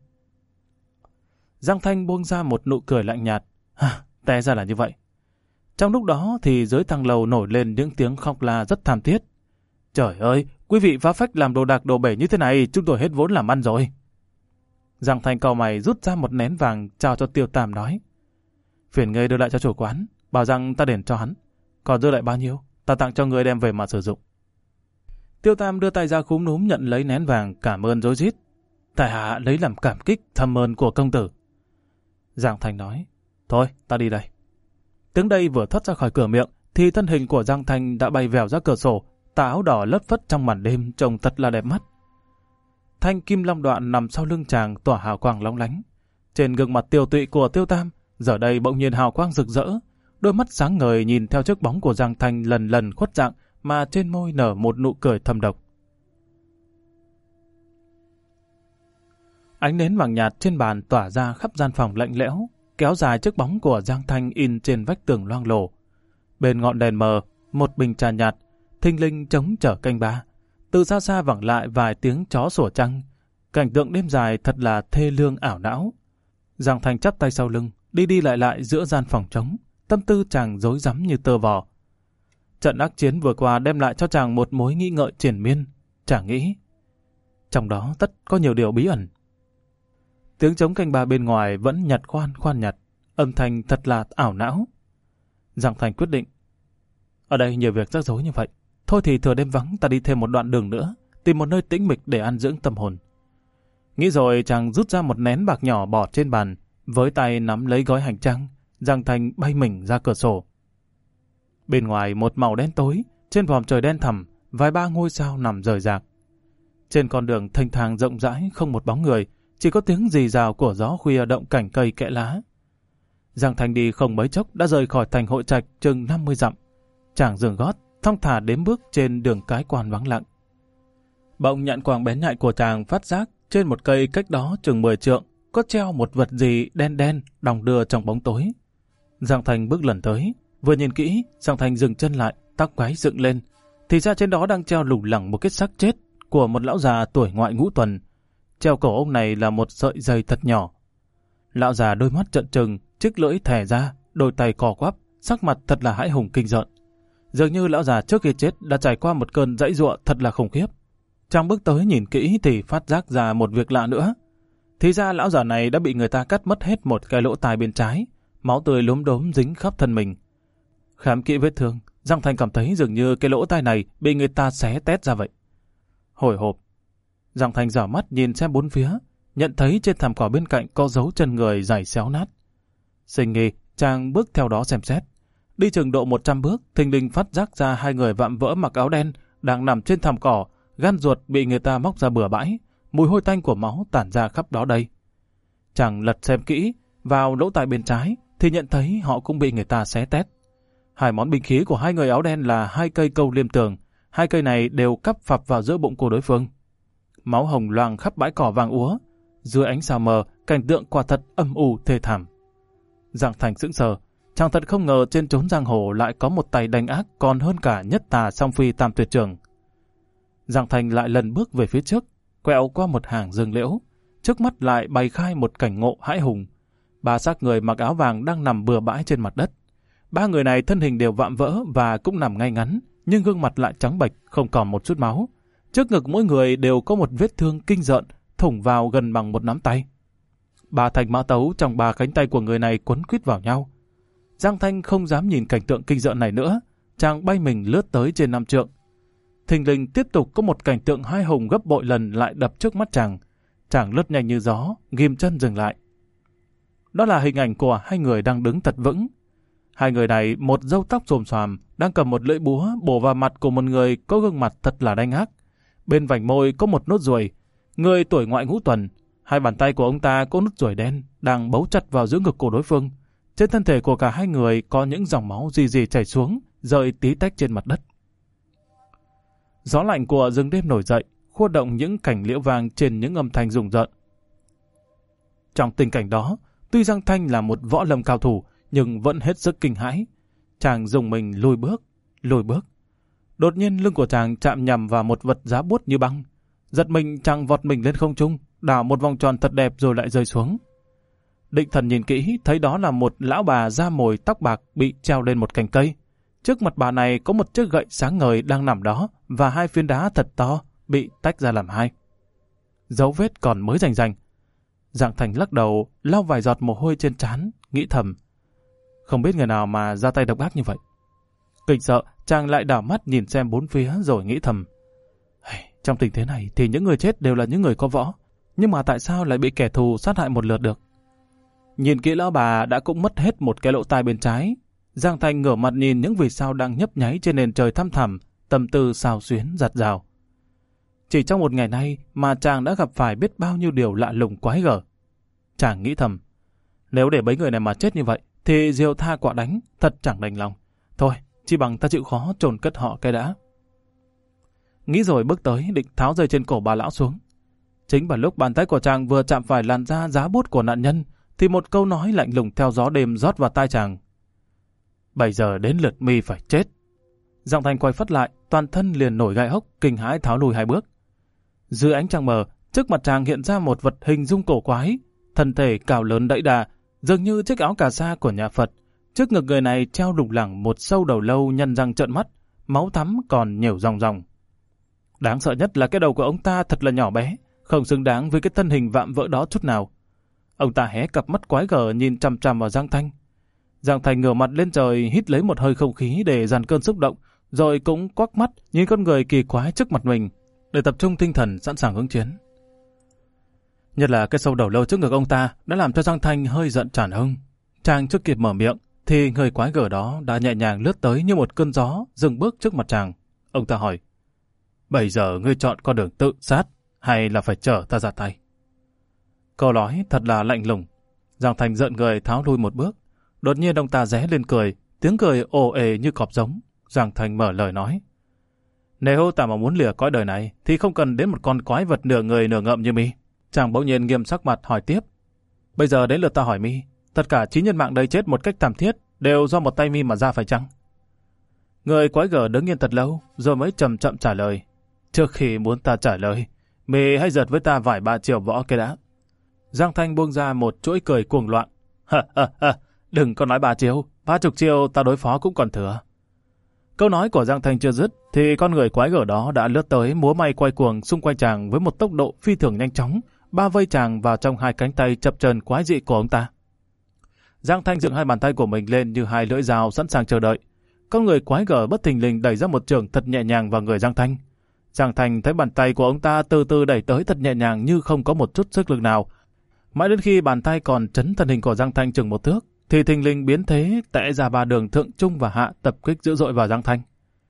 Giang Thanh buông ra một nụ cười lạnh nhạt. À, té ra là như vậy. Trong lúc đó thì dưới thang lầu nổi lên những tiếng khóc la rất thảm thiết. Trời ơi, quý vị phá phách làm đồ đạc đồ bể như thế này, chúng tôi hết vốn làm ăn rồi. Giang Thanh cau mày rút ra một nén vàng trao cho Tiêu Tam nói. Phiền ngươi đưa lại cho chủ quán, bảo rằng ta đền cho hắn. Còn dư lại bao nhiêu, ta tặng cho ngươi đem về mà sử dụng. Tiêu Tam đưa tay ra khúm núm nhận lấy nén vàng, cảm ơn rối rít. Tại hạ lấy làm cảm kích thầm ơn của công tử. Giang Thanh nói, thôi ta đi đây. Tiếng đây vừa thoát ra khỏi cửa miệng thì thân hình của Giang Thanh đã bay vèo ra cửa sổ, tà áo đỏ lất phất trong màn đêm trông thật là đẹp mắt. Thanh kim long đoạn nằm sau lưng chàng tỏa hào quang lóng lánh. Trên gương mặt tiêu tụy của Tiêu Tam giờ đây bỗng nhiên hào quang rực rỡ, đôi mắt sáng ngời nhìn theo chiếc bóng của Giang Thanh lần lần khuất dạng, mà trên môi nở một nụ cười thầm độc. Ánh nến vàng nhạt trên bàn tỏa ra khắp gian phòng lạnh lẽo, kéo dài chiếc bóng của Giang Thanh in trên vách tường loang lổ. Bên ngọn đèn mờ, một bình trà nhạt, thinh linh chống chở canh ba. Từ xa xa vẳng lại vài tiếng chó sủa trăng. Cảnh tượng đêm dài thật là thê lương ảo não. Giang Thanh chắp tay sau lưng, đi đi lại lại giữa gian phòng trống, tâm tư chàng rối rắm như tơ vò. Trận ác chiến vừa qua đem lại cho chàng một mối nghĩ ngợi triền miên. Chàng nghĩ, trong đó tất có nhiều điều bí ẩn. Tiếng trống canh ba bên ngoài vẫn nhặt khoan khoan nhặt, âm thanh thật là ảo não. Giang Thanh quyết định, ở đây nhiều việc rắc rối như vậy, thôi thì thừa đêm vắng ta đi thêm một đoạn đường nữa, tìm một nơi tĩnh mịch để an dưỡng tâm hồn. Nghĩ rồi chàng rút ra một nén bạc nhỏ bỏ trên bàn, với tay nắm lấy gói hành trang, Giang Thanh bay mình ra cửa sổ. Bên ngoài một màu đen tối, trên vòm trời đen thẳm, vài ba ngôi sao nằm rời rạc. Trên con đường thanh thang rộng rãi không một bóng người, chỉ có tiếng rì rào của gió khuya động cảnh cây kẽ lá. Giang Thanh đi không mấy chốc đã rời khỏi thành Hội Trạch chừng năm mươi dặm. Chàng dừng gót, thong thả đếm bước trên đường cái quan vắng lặng. Bỗng nhãn quang bén nhạy của chàng phát giác trên một cây cách đó chừng mười trượng có treo một vật gì đen đen đong đưa trong bóng tối. Giang Thanh bước lần tới, vừa nhìn kỹ, Giang Thanh dừng chân lại, tóc gáy dựng lên, thì ra trên đó đang treo lủng lẳng một cái xác chết của một lão già tuổi ngoại ngũ tuần. Treo cổ ông này là một sợi dây thật nhỏ. Lão già đôi mắt trợn trừng, chiếc lưỡi thè ra, đôi tay co quắp, sắc mặt thật là hãi hùng kinh rợn. Dường như lão già trước khi chết đã trải qua một cơn dãy giụa thật là khủng khiếp. Chàng bước tới nhìn kỹ thì phát giác ra một việc lạ nữa. Thì ra lão già này đã bị người ta cắt mất hết một cái lỗ tai bên trái, máu tươi lốm đốm dính khắp thân mình. Khám kỹ vết thương, Giang Thanh cảm thấy dường như cái lỗ tai này bị người ta xé tét ra vậy. Hồi hộp, Giang Thanh dõi mắt nhìn xem bốn phía, nhận thấy trên thảm cỏ bên cạnh có dấu chân người dày xéo nát. Sinh nghi, chàng bước theo đó xem xét. Đi chừng độ một trăm bước, thình lình phát giác ra hai người vạm vỡ mặc áo đen đang nằm trên thảm cỏ, gan ruột bị người ta móc ra bừa bãi, mùi hôi tanh của máu tản ra khắp đó đây. Chàng lật xem kỹ, vào lỗ tai bên trái thì nhận thấy họ cũng bị người ta xé tét. Hai món binh khí của hai người áo đen là hai cây câu liêm tường, hai cây này đều cắp phập vào giữa bụng của đối phương. Máu hồng loang khắp bãi cỏ vàng úa, dưới ánh sao mờ, cảnh tượng quả thật âm u thê thảm. Giang Thanh sững sờ, chàng thật không ngờ trên chốn giang hồ lại có một tay đánh ác còn hơn cả nhất tà song phi tam tuyệt trường. Giang Thanh lại lần bước về phía trước, quẹo qua một hàng rừng liễu, trước mắt lại bày khai một cảnh ngộ hãi hùng. Ba xác người mặc áo vàng đang nằm bừa bãi trên mặt đất. Ba người này thân hình đều vạm vỡ và cũng nằm ngay ngắn, nhưng gương mặt lại trắng bệch, không còn một chút máu. Trước ngực mỗi người đều có một vết thương kinh rợn, thủng vào gần bằng một nắm tay. Ba thanh mã tấu trong ba cánh tay của người này quấn quýt vào nhau. Giang Thanh không dám nhìn cảnh tượng kinh rợn này nữa, chàng bay mình lướt tới trên năm trượng. Thình lình tiếp tục có một cảnh tượng hai hùng gấp bội lần lại đập trước mắt chàng. Chàng lướt nhanh như gió, ghim chân dừng lại. Đó là hình ảnh của hai người đang đứng thật vững. Hai người này một râu tóc xồm xoàm, đang cầm một lưỡi búa bổ vào mặt của một người có gương mặt thật là đanh ác. Bên vành môi có một nốt ruồi. Người tuổi ngoại ngũ tuần, hai bàn tay của ông ta có nốt ruồi đen đang bấu chặt vào giữa ngực của đối phương. Trên thân thể của cả hai người có những dòng máu rì rì chảy xuống, rơi tí tách trên mặt đất. Gió lạnh của rừng đêm nổi dậy, khua động những cành liễu vàng trên những âm thanh rùng rợn. Trong tình cảnh đó, tuy Giang Thanh là một võ lâm cao thủ, nhưng vẫn hết sức kinh hãi. Chàng dùng mình lùi bước, lùi bước. Đột nhiên lưng của chàng chạm nhầm vào một vật giá buốt như băng. Giật mình chàng vọt mình lên không trung, đảo một vòng tròn thật đẹp rồi lại rơi xuống. Định thần nhìn kỹ, thấy đó là một lão bà da mồi tóc bạc bị treo lên một cành cây. Trước mặt bà này có một chiếc gậy sáng ngời đang nằm đó và hai phiến đá thật to bị tách ra làm hai. Dấu vết còn mới rành rành. Giang Thanh lắc đầu, lau vài giọt mồ hôi trên trán, nghĩ thầm. Không biết người nào mà ra tay độc ác như vậy. Kinh sợ, chàng lại đảo mắt nhìn xem bốn phía rồi nghĩ thầm. Trong tình thế này thì những người chết đều là những người có võ, nhưng mà tại sao lại bị kẻ thù sát hại một lượt được? Nhìn kỹ lão bà đã cũng mất hết một cái lỗ tai bên trái. Giang Thanh ngửa mặt nhìn những vì sao đang nhấp nháy trên nền trời thăm thẳm, tâm tư xao xuyến giặt rào. Chỉ trong một ngày nay mà chàng đã gặp phải biết bao nhiêu điều lạ lùng quái gở. Chàng nghĩ thầm, nếu để mấy người này mà chết như vậy, thì diều tha quả đánh, thật chẳng đành lòng. Thôi, chỉ bằng ta chịu khó chôn cất họ cái đã. Nghĩ rồi bước tới định tháo dây trên cổ bà lão xuống. Chính vào lúc bàn tay của chàng vừa chạm phải làn da giá bút của nạn nhân, thì một câu nói lạnh lùng theo gió đêm rót vào tai chàng. Bây giờ đến lượt mi phải chết. Giang Thanh quay phắt lại, toàn thân liền nổi gai hốc, kinh hãi tháo lùi hai bước. Dưới ánh trăng mờ, trước mặt chàng hiện ra một vật hình dung cổ quái, thân thể cao lớn đẫy đà, dường như chiếc áo cà sa của nhà Phật. Trước ngực người này treo lủng lẳng một sâu đầu lâu nhăn răng trợn mắt, máu thắm còn nhiều ròng ròng. Đáng sợ nhất là cái đầu của ông ta thật là nhỏ bé, không xứng đáng với cái thân hình vạm vỡ đó chút nào. Ông ta hé cặp mắt quái gở nhìn chằm chằm vào Giang Thanh. Giang Thanh ngửa mặt lên trời hít lấy một hơi không khí để dàn cơn xúc động, rồi cũng quắc mắt nhìn con người kỳ quái trước mặt mình để tập trung tinh thần sẵn sàng ứng chiến. Nhất là cái sâu đầu lâu trước ngực ông ta đã làm cho Giang Thanh hơi giận tràn hông. Chàng chưa kịp mở miệng, thì người quái gở đó đã nhẹ nhàng lướt tới như một cơn gió, dừng bước trước mặt chàng. Ông ta hỏi, bây giờ ngươi chọn con đường tự sát, hay là phải chở ta ra tay? Câu nói thật là lạnh lùng. Giang Thanh giận người tháo lui một bước. Đột nhiên ông ta ré lên cười, tiếng cười ồ ề như cọp giống. Giang Thanh mở lời nói, nếu ta mà muốn lìa cõi đời này, thì không cần đến một con quái vật nửa người nửa ngợm như mi. Chàng bỗng nhiên nghiêm sắc mặt hỏi tiếp, bây giờ đến lượt ta hỏi mi, tất cả chín nhân mạng đây chết một cách thảm thiết đều do một tay mi mà ra phải chăng? Người quái gở đứng yên thật lâu, rồi mới chậm chậm trả lời, trước khi muốn ta trả lời, mi hãy giật với ta vài ba chiều võ cái đã. Giang Thanh buông ra một chuỗi cười cuồng loạn, ha ha ha, đừng có nói ba chiều, ba chục chiều ta đối phó cũng còn thừa. Câu nói của Giang Thanh chưa dứt, thì con người quái gở đó đã lướt tới múa may quay cuồng xung quanh chàng với một tốc độ phi thường nhanh chóng, bao vây chàng vào trong hai cánh tay chập chờn quái dị của ông ta. Giang Thanh dựng hai bàn tay của mình lên như hai lưỡi dao sẵn sàng chờ đợi. Con người quái gở bất thình lình đẩy ra một chưởng thật nhẹ nhàng vào người Giang Thanh. Giang Thanh thấy bàn tay của ông ta từ từ đẩy tới thật nhẹ nhàng như không có một chút sức lực nào. Mãi đến khi bàn tay còn chấn thân hình của Giang Thanh chừng một thước, thì thình lình biến thế tẽ ra ba đường thượng trung và hạ tập kích dữ dội vào Giang Thanh.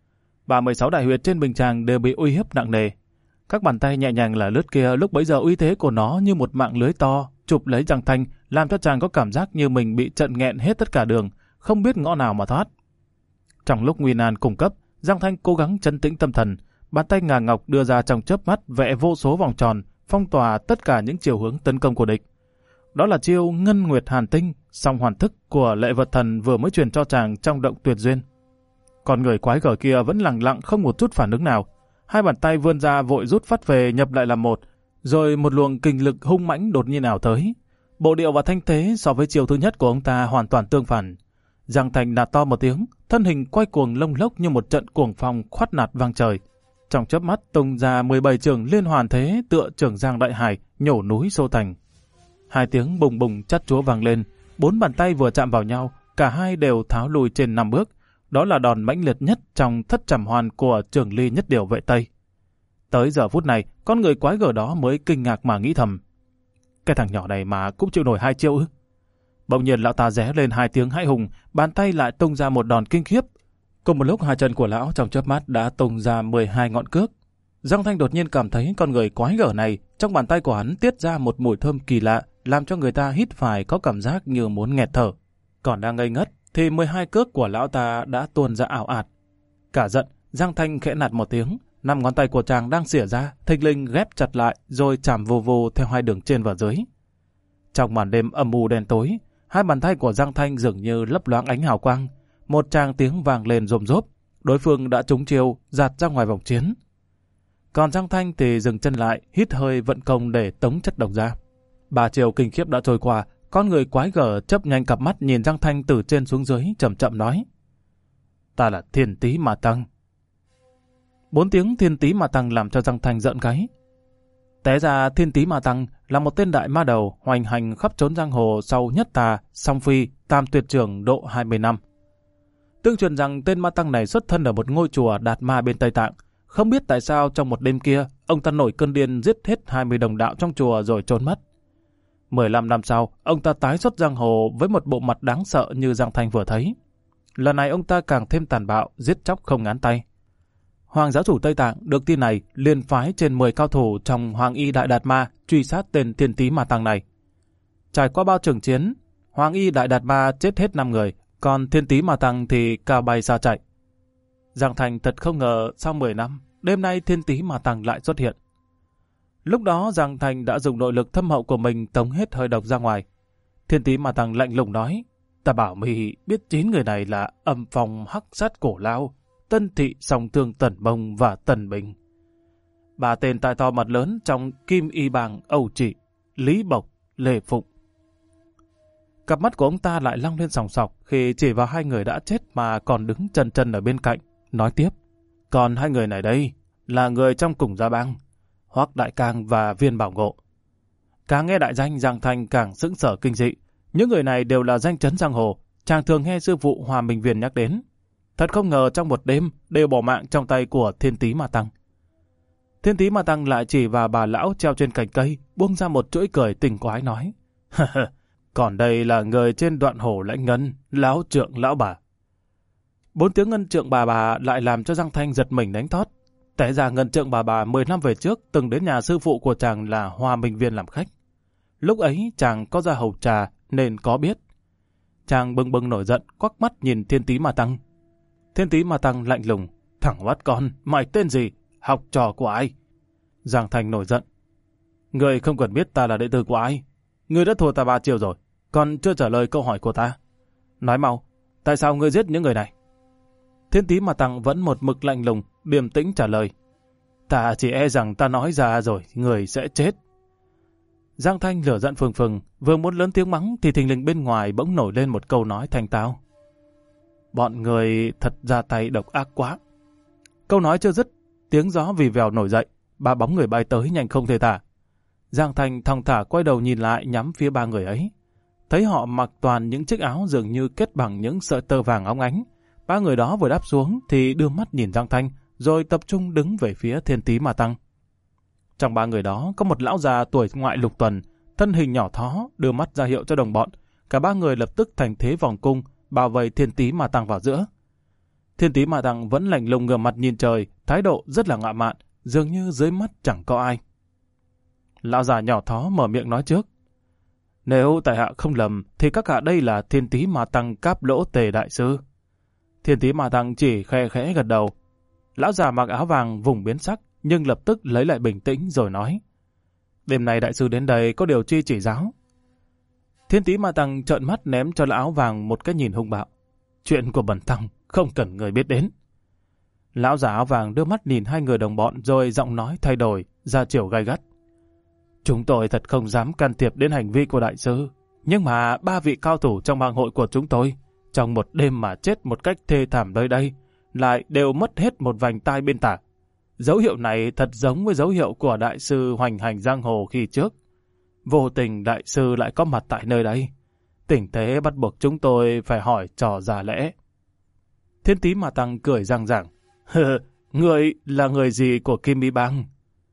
ba mươi sáu đại huyệt trên bình tràng đều bị uy hiếp nặng nề. Các bàn tay nhẹ nhàng là lướt kia lúc bấy giờ uy thế của nó như một mạng lưới to chụp lấy Giang Thanh, làm cho chàng có cảm giác như mình bị trận nghẹn hết tất cả đường, không biết ngõ nào mà thoát. Trong lúc nguy nan cùng cấp, Giang Thanh cố gắng trấn tĩnh tâm thần, bàn tay ngà ngọc đưa ra trong chớp mắt vẽ vô số vòng tròn, phong tỏa tất cả những chiều hướng tấn công của địch. Đó là chiêu Ngân Nguyệt Hàn Tinh, song hoàn thức của Lệ Vật Thần vừa mới truyền cho chàng trong động tuyệt duyên. Còn người quái gở kia vẫn lặng lặng không một chút phản ứng nào. Hai bàn tay vươn ra vội rút phát về nhập lại làm một, rồi một luồng kinh lực hung mãnh đột nhiên ảo tới. Bộ điệu và thanh thế so với chiều thứ nhất của ông ta hoàn toàn tương phản. Giang Thanh nạt to một tiếng, thân hình quay cuồng lông lốc như một trận cuồng phong khoát nạt vang trời. Trong chớp mắt tung ra mười bảy trường liên hoàn thế tựa trường giang đại hải, nhổ núi xô thành. Hai tiếng bùng bùng chát chúa vang lên, bốn bàn tay vừa chạm vào nhau, cả hai đều tháo lùi trên năm bước. Đó là đòn mãnh liệt nhất trong thất trảm hoàn của Trường Ly Nhất Điều Vệ Tây. Tới giờ phút này, con người quái gở đó mới kinh ngạc mà nghĩ thầm, cái thằng nhỏ này mà cũng chịu nổi hai chiêu ư? Bỗng nhiên lão ta ré lên hai tiếng hãi hùng, bàn tay lại tung ra một đòn kinh khiếp. Cùng một lúc hai chân của lão trong chớp mắt đã tung ra mười hai ngọn cước. Giang Thanh đột nhiên cảm thấy con người quái gở này trong bàn tay của hắn tiết ra một mùi thơm kỳ lạ, làm cho người ta hít phải có cảm giác như muốn nghẹt thở. Còn đang ngây ngất thì mười hai cước của lão ta đã tuôn ra ảo ạt. Cả giận, Giang Thanh khẽ nạt một tiếng, năm ngón tay của chàng đang xỉa ra, thình lình ghép chặt lại rồi chạm vù vù theo hai đường trên và dưới. Trong màn đêm âm u đen tối, hai bàn tay của Giang Thanh dường như lấp loáng ánh hào quang. Một tràng tiếng vang lên rôm rốp, đối phương đã trúng chiêu, giạt ra ngoài vòng chiến. Còn Giang Thanh thì dừng chân lại, hít hơi vận công để tống chất độc ra. Ba chiều kinh khiếp đã trôi qua, con người quái gở chớp nhanh cặp mắt nhìn Giang Thanh từ trên xuống dưới, chậm chậm nói, ta là Thiên Tý Ma Tăng. Bốn tiếng Thiên Tý Ma Tăng làm cho Giang Thanh giận gáy. Té ra Thiên Tý Ma Tăng là một tên đại ma đầu hoành hành khắp trốn giang hồ sau Nhất Tà, Song Phi, Tam Tuyệt Trưởng độ hai mươi năm. Tương truyền rằng tên ma tăng này xuất thân ở một ngôi chùa Đạt Ma bên Tây Tạng. Không biết tại sao trong một đêm kia, ông ta nổi cơn điên giết hết hai mươi đồng đạo trong chùa rồi trốn mất. mười lăm năm sau, ông ta tái xuất giang hồ với một bộ mặt đáng sợ như Giang Thanh vừa thấy. Lần này ông ta càng thêm tàn bạo, giết chóc không ngán tay. Hoàng giáo chủ Tây Tạng được tin này liền phái trên mười cao thủ trong Hoàng Y Đại Đạt Ma truy sát tên Thiên Tý Ma Tăng này. Trải qua bao trận chiến, Hoàng Y Đại Đạt Ma chết hết năm người, còn Thiên Tý Ma Tăng thì cao bay xa chạy. Giang Thanh thật không ngờ sau mười năm, đêm nay Thiên Tý Ma Tăng lại xuất hiện. Lúc đó Giang Thanh đã dùng nội lực thâm hậu của mình tống hết hơi độc ra ngoài. Thiên Tý Ma Tăng lạnh lùng nói, ta bảo mì biết chín người này là Âm Phong Hắc Sát Cổ Lao, Tân Thị Song Thương Tần Mông và Tần Bình. Ba tên tài to mặt lớn trong Kim Y Bang Âu Trị, Lý Bộc, Lê Phụng. Cặp mắt của ông ta lại long lên sòng sọc khi chỉ vào hai người đã chết mà còn đứng chân chân ở bên cạnh, nói tiếp, còn hai người này đây là người trong cùng gia bang, Hoắc Đại Cang và Viên Bảo Ngộ. Càng nghe đại danh, Giang Thanh càng sững sờ kinh dị. Những người này đều là danh chấn giang hồ, chàng thường nghe sư phụ Hòa Minh Viên nhắc đến. Thật không ngờ trong một đêm đều bỏ mạng trong tay của Thiên Tý Ma Tăng. Thiên Tý Ma Tăng lại chỉ vào bà lão treo trên cành cây, buông ra một chuỗi cười tình quái nói. Còn đây là người trên đoạn hồ Lãnh Ngân, lão trượng lão bà. Bốn tiếng ngân trượng bà bà lại làm cho Giang Thanh giật mình đánh thót. Té ra ngân trượng bà bà mười năm về trước từng đến nhà sư phụ của chàng là Hoa Minh Viên làm khách. Lúc ấy chàng có ra hầu trà nên có biết. Chàng bừng bừng nổi giận, quắc mắt nhìn Thiên Tý Ma Tăng. Thiên Tý Ma Tăng lạnh lùng. Thằng bắt con, mày tên gì? Học trò của ai? Giang Thanh nổi giận. Người không cần biết ta là đệ tử của ai. Người đã thua ta ba chiều rồi, còn chưa trả lời câu hỏi của ta. Nói mau, tại sao ngươi giết những người này? Thiên Tý Ma Tăng vẫn một mực lạnh lùng, điềm tĩnh trả lời. Ta chỉ e rằng ta nói ra rồi, người sẽ chết. Giang Thanh lửa giận phừng phừng, vừa muốn lớn tiếng mắng thì thình lình bên ngoài bỗng nổi lên một câu nói thanh tao. Bọn người thật ra tay độc ác quá. Câu nói chưa dứt, tiếng gió vì vèo nổi dậy, ba bóng người bay tới nhanh không thể tả. Giang Thanh thong thả quay đầu nhìn lại nhắm phía ba người ấy. Thấy họ mặc toàn những chiếc áo dường như kết bằng những sợi tơ vàng óng ánh. Ba người đó vừa đáp xuống thì đưa mắt nhìn Giang Thanh, rồi tập trung đứng về phía Thiên Tý Ma Tăng. Trong ba người đó có một lão già tuổi ngoại lục tuần, thân hình nhỏ thó, đưa mắt ra hiệu cho đồng bọn. Cả ba người lập tức thành thế vòng cung, bao vây Thiên Tý Ma Tăng vào giữa. Thiên Tý Ma Tăng vẫn lạnh lùng ngửa mặt nhìn trời, thái độ rất là ngạo mạn, dường như dưới mắt chẳng có ai. Lão già nhỏ thó mở miệng nói trước. Nếu tại hạ không lầm, thì các hạ đây là Thiên Tý Ma Tăng Cáp Lỗ Tề đại sư. Thiên Tý Ma Tăng chỉ khe khẽ gật đầu. Lão già mặc áo vàng vùng biến sắc, nhưng lập tức lấy lại bình tĩnh rồi nói. Đêm nay đại sư đến đây có điều chi chỉ giáo. Thiên Tý Ma Tăng trợn mắt ném cho lão áo vàng một cái nhìn hung bạo. Chuyện của bần tăng không cần người biết đến. Lão già áo vàng đưa mắt nhìn hai người đồng bọn rồi giọng nói thay đổi, ra chiều gay gắt. Chúng tôi thật không dám can thiệp đến hành vi của đại sư, nhưng mà ba vị cao thủ trong bang hội của chúng tôi, trong một đêm mà chết một cách thê thảm nơi đây, lại đều mất hết một vành tai bên tả. Dấu hiệu này thật giống với dấu hiệu của đại sư hoành hành giang hồ khi trước. Vô tình đại sư lại có mặt tại nơi đây. Tình thế bắt buộc chúng tôi phải hỏi trò ra lẽ. Thiên Tý Ma Tăng cười răng ràng. Hừ, người là người gì của Kim Mi Bang?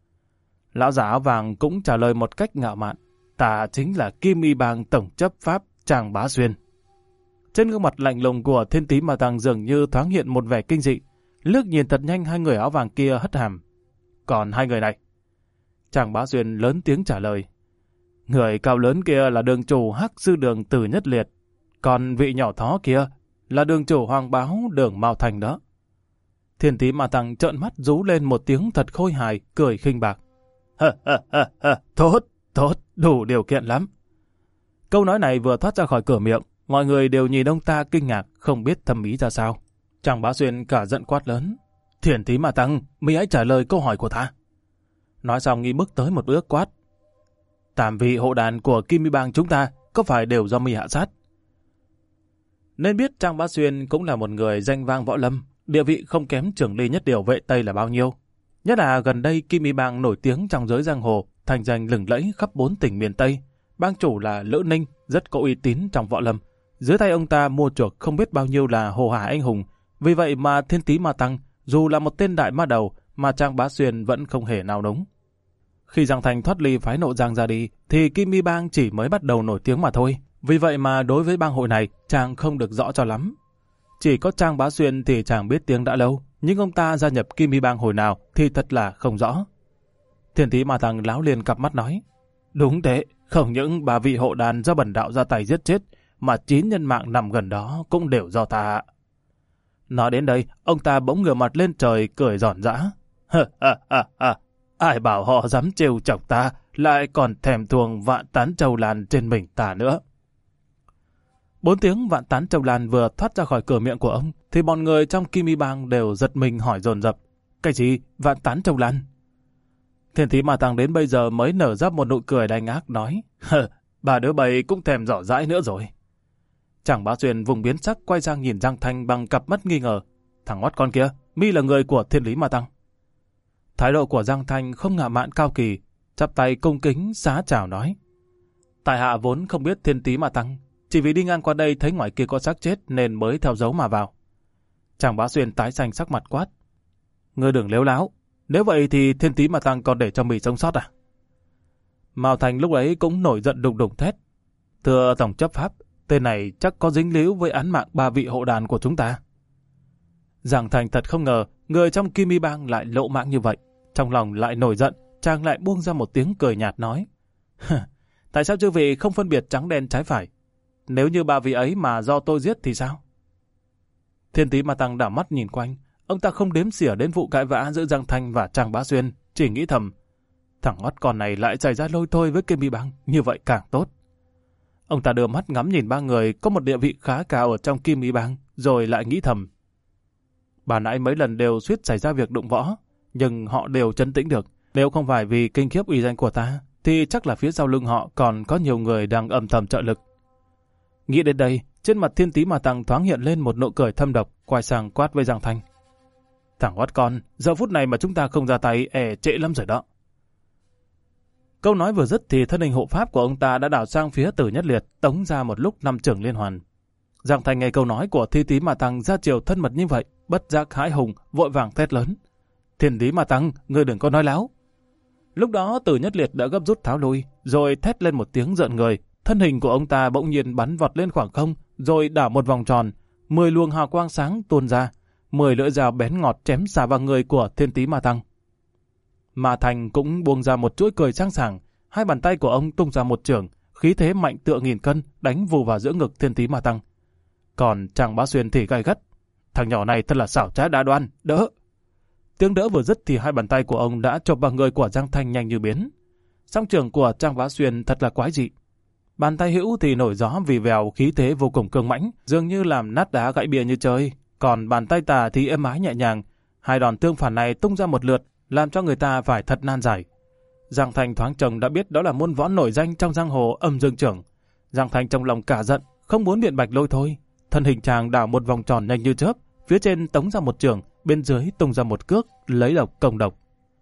Lão già áo vàng cũng trả lời một cách ngạo mạn. Ta chính là Kim Mi Bang tổng chấp pháp Tràng Bá Xuyên. Trên gương mặt lạnh lùng của Thiên Tý Ma Tăng dường như thoáng hiện một vẻ kinh dị. Lướt nhìn thật nhanh hai người áo vàng kia hất hàm. Còn hai người này? Tràng Bá Xuyên lớn tiếng trả lời. Người cao lớn kia là đường chủ Hắc Sư Đường Từ Nhất Liệt. Còn vị nhỏ thó kia là đường chủ Hoàng Báo Đường Mao Thành đó. Thiên Tý Ma Tăng trợn mắt rú lên một tiếng thật khôi hài, cười khinh bạc. Hơ hơ hơ hơ, tốt, tốt, đủ điều kiện lắm. Câu nói này vừa thoát ra khỏi cửa miệng, mọi người đều nhìn ông ta kinh ngạc, không biết thâm ý ra sao. Tràng Bá Xuyên cả giận quát lớn. Thiên Tý Ma Tăng, mi hãy trả lời câu hỏi của ta. Nói xong nghi bước tới một bước quát. Tam vị hộ đàn của Kim Mi Bang chúng ta có phải đều do mi hạ sát? Nên biết Tràng Bá Xuyên cũng là một người danh vang võ lâm, địa vị không kém trưởng ly nhất điều vệ Tây là bao nhiêu. Nhất là gần đây Kim Mi Bang nổi tiếng trong giới giang hồ, thành danh lừng lẫy khắp bốn tỉnh miền Tây. Bang chủ là Lữ Ninh, rất có uy tín trong võ lâm. Dưới tay ông ta mua chuộc không biết bao nhiêu là hồ hả anh hùng. Vì vậy mà Thiên Tý Ma Tăng, dù là một tên đại ma đầu, mà Tràng Bá Xuyên vẫn không hề nào núng. Khi Giang Thành thoát ly phái Nộ Giang ra đi, thì Kim Mi Bang chỉ mới bắt đầu nổi tiếng mà thôi. Vì vậy mà đối với bang hội này, chàng không được rõ cho lắm. Chỉ có Tràng Bá Xuyên thì chàng biết tiếng đã lâu, nhưng ông ta gia nhập Kim Mi Bang hồi nào thì thật là không rõ. Thiên Tý Ma Tăng láo liền cặp mắt nói. Đúng thế, không những bà vị hộ đàn do bần đạo ra tay giết chết, mà chín nhân mạng nằm gần đó cũng đều do ta. Nói đến đây, ông ta bỗng ngửa mặt lên trời cười giòn giã. Ha ha ha ha, ai bảo họ dám trêu chọc ta, lại còn thèm thuồng vạn tán châu lan trên mình ta nữa. Bốn tiếng vạn tán châu lan vừa thoát ra khỏi cửa miệng của ông, thì bọn người trong Kim Mi Bang đều giật mình hỏi dồn dập. Cái gì? Vạn tán châu lan? Thiên Tý Ma Tăng đến bây giờ mới nở ra một nụ cười đanh ác nói. Hờ, bà đứa bầy cũng thèm rõ rãi nữa rồi. Tràng Bá Xuyên vùng biến sắc quay sang nhìn Giang Thanh bằng cặp mắt nghi ngờ. Thằng ngót con kia, mi là người của Thiên Lý Ma Tăng. Thái độ của Giang Thanh không ngạo mạn cao kỳ, chắp tay cung kính xá chào nói. Tại hạ vốn không biết Thiên Tý Ma Tăng, chỉ vì đi ngang qua đây thấy ngoài kia có xác chết nên mới theo dấu mà vào. Tràng Bá Xuyên tái xanh sắc mặt quát. Ngươi đừng lếu láo, Nếu vậy thì Thiên Tý Ma Tăng còn để cho mì sống sót à? Mao Thành lúc ấy cũng nổi giận đùng đùng thét. Thưa tổng chấp pháp, tên này chắc có dính líu với án mạng ba vị hộ đàn của chúng ta. Giang Thành thật không ngờ người trong Kim Y Bang lại lỗ mãng như vậy. Trong lòng lại nổi giận, chàng lại buông ra một tiếng cười nhạt nói. Tại sao chư vị không phân biệt trắng đen trái phải? Nếu như ba vị ấy mà do tôi giết thì sao? Thiên Tý Ma Tăng đảo mắt nhìn quanh. Ông ta không đếm xỉa đến vụ cãi vã giữa Giang Thanh và Trang Bá Xuyên, chỉ nghĩ thầm. Thằng hót con này lại xảy ra lôi thôi với Kim Y Bang, như vậy càng tốt. Ông ta đưa mắt ngắm nhìn ba người có một địa vị khá cao ở trong Kim Y Bang, rồi lại nghĩ thầm. Bà nãy mấy lần đều suýt xảy ra việc đụng võ, nhưng họ đều trấn tĩnh được. Nếu không phải vì kinh khiếp uy danh của ta, thì chắc là phía sau lưng họ còn có nhiều người đang âm thầm trợ lực. Nghĩ đến đây, trên mặt Thiên Tý Ma Tăng thoáng hiện lên một nụ cười thâm độc, quay sang quát với Giang Thanh. Thằng hót con, giờ phút này mà chúng ta không ra tay, ẻ trễ lắm rồi đó. Câu nói vừa dứt thì thân hình hộ pháp của ông ta đã đảo sang phía Tử Nhất Liệt, tống ra một lúc năm chưởng liên hoàn. Giang Thanh nghe câu nói của Thiên Tý Ma Tăng ra chiều thân mật như vậy, bất giác hãi hùng, vội vàng thét lớn. Thiên Tý Ma Tăng, ngươi đừng có nói láo. Lúc đó Tử Nhất Liệt đã gấp rút tháo lui, rồi thét lên một tiếng rợn người. Thân hình của ông ta bỗng nhiên bắn vọt lên khoảng không, rồi đảo một vòng tròn, mười luồng hào quang sáng tuôn ra, mười lưỡi dao bén ngọt chém xả vào người của Thiên Tý Ma Tăng. Ma Thành cũng buông ra một chuỗi cười sang sảng, hai bàn tay của ông tung ra một chưởng, khí thế mạnh tựa nghìn cân, đánh vù vào giữa ngực Thiên Tý Ma Tăng. Còn Trang Bá Xuyên thì gay gắt, thằng nhỏ này thật là xảo trá đa đoan, đỡ. Tiếng đỡ vừa dứt thì hai bàn tay của ông đã chộp vào người của Giang Thanh nhanh như biến. Song trường của Trang Bá Xuyên thật là quái dị. Bàn tay hữu thì nổi gió vì vèo, khí thế vô cùng cương mãnh, dường như làm nát đá gãy bìa như chơi. Còn bàn tay tả thì êm ái nhẹ nhàng. Hai đòn tương phản này tung ra một lượt, làm cho người ta phải thật nan giải. Giang Thanh thoáng trông đã biết đó là môn võ nổi danh trong giang hồ Âm Dương Trưởng. Giang Thanh trong lòng cả giận, không muốn biện bạch lôi thôi. Thân hình chàng đảo một vòng tròn nhanh như chớp, phía trên tống ra một chưởng, bên dưới tung ra một cước, lấy độc công độc.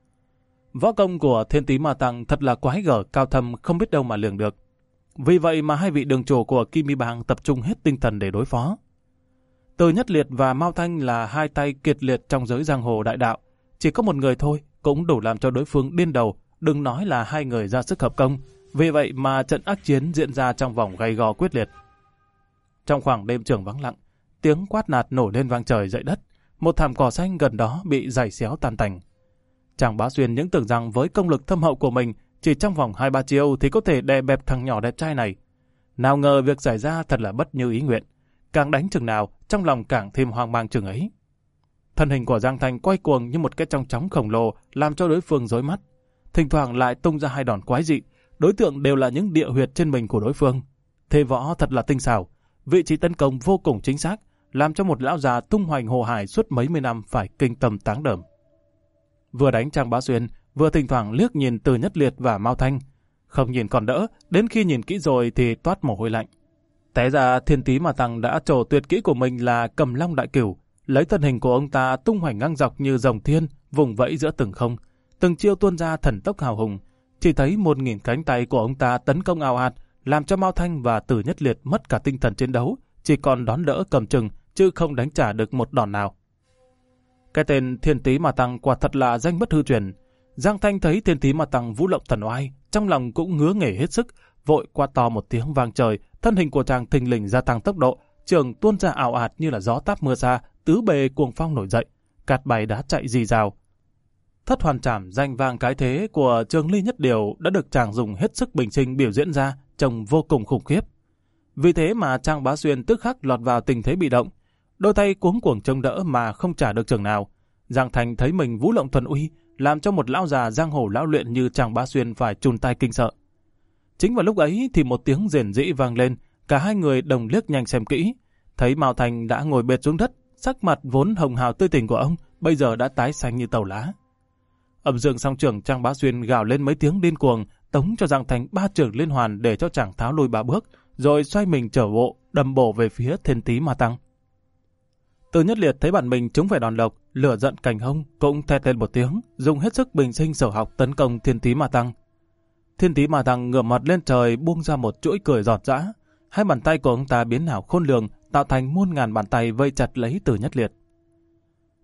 Võ công của Thiên Tý Ma Tăng thật là quái gở cao thâm, không biết đâu mà lường được. Vì vậy mà hai vị đường chủ của Kim Y Bang tập trung hết tinh thần để đối phó. Từ Nhất Liệt và Mao Thanh là hai tay kiệt liệt trong giới giang hồ đại đạo. Chỉ có một người thôi cũng đủ làm cho đối phương điên đầu, đừng nói là hai người ra sức hợp công. Vì vậy mà trận ác chiến diễn ra trong vòng gay go quyết liệt. Trong khoảng đêm trường vắng lặng, tiếng quát nạt nổi lên vang trời dậy đất. Một thảm cỏ xanh gần đó bị giày xéo tan tành. Trang Bá Xuyên những tưởng rằng với công lực thâm hậu của mình, chỉ trong vòng hai ba chiêu thì có thể đè bẹp thằng nhỏ đẹp trai này. Nào ngờ việc xảy ra thật là bất như ý nguyện. Càng đánh chừng nào, trong lòng càng thêm hoang mang chừng ấy. Thân hình của Giang Thanh quay cuồng như một cái trong chóng khổng lồ, làm cho đối phương rối mắt. Thỉnh thoảng lại tung ra hai đòn quái dị, đối tượng đều là những địa huyệt trên mình của đối phương. Thế võ thật là tinh xảo, vị trí tấn công vô cùng chính xác, làm cho một lão già tung hoành hồ hải suốt mấy mươi năm phải kinh tâm táng đờm. Vừa đánh Trang Bá Xuyên, vừa thỉnh thoảng liếc nhìn Từ Nhất Liệt và Mao Thanh. Không nhìn còn đỡ, đến khi nhìn kỹ rồi thì toát mồ hôi lạnh. Té ra Thiên Tý Ma Tăng đã trổ tuyệt kỹ của mình là Cầm Long Đại Cửu, lấy thân hình của ông ta tung hoành ngang dọc như rồng thiên, vùng vẫy giữa từng không, từng chiêu tuôn ra thần tốc hào hùng. Chỉ thấy một nghìn cánh tay của ông ta tấn công ào ạt, làm cho Mao Thanh và Từ Nhất Liệt mất cả tinh thần chiến đấu, chỉ còn đón đỡ cầm chừng, chứ không đánh trả được một đòn nào. Cái tên Thiên Tý Ma Tăng quả thật là danh bất hư truyền. Giang Thanh thấy Thiên Tý Ma Tăng vũ lộng thần oai, trong lòng cũng ngứa nghề hết sức, vội quát to một tiếng vang trời, thân hình của chàng thình lình gia tăng tốc độ, trường tuôn ra ảo ạt như là gió táp mưa xa, tứ bề cuồng phong nổi dậy, cát bay đá chạy rì rào. Thất hoàn trảm danh vang cái thế của Trường Ly Nhất Điều đã được chàng dùng hết sức bình sinh biểu diễn ra, trông vô cùng khủng khiếp. Vì thế mà Trang Bá Xuyên tức khắc lọt vào tình thế bị động, đôi tay cuống cuồng chống đỡ mà không trả được trường nào. Giang Thành thấy mình vũ lộng thuần uy, làm cho một lão già giang hồ lão luyện như Trang Bá Xuyên phải chùn tay kinh sợ. Chính vào lúc ấy thì một tiếng rền rĩ vang lên, cả hai người đồng liếc nhanh xem kỹ, thấy Mao Thành đã ngồi bệt xuống đất, sắc mặt vốn hồng hào tươi tỉnh của ông bây giờ đã tái xanh như tàu lá. Âm dương song trưởng Trang Bá Xuyên gào lên mấy tiếng điên cuồng, tống cho Giang Thành ba chưởng liên hoàn để cho chàng tháo lui ba bước, rồi xoay mình trở bộ, đâm bổ về phía Thiên Tý Ma Tăng. Từ Nhất Liệt thấy bạn mình trúng phải đòn độc, lửa giận cành hông, cũng thét lên một tiếng, dùng hết sức bình sinh sở học tấn công Thiên Tý Ma Tăng. Thiên Tý Ma Tăng ngửa mặt lên trời buông ra một chuỗi cười giọt giã, hai bàn tay của ông ta biến ảo khôn lường, tạo thành muôn ngàn bàn tay vây chặt lấy Từ Nhất Liệt.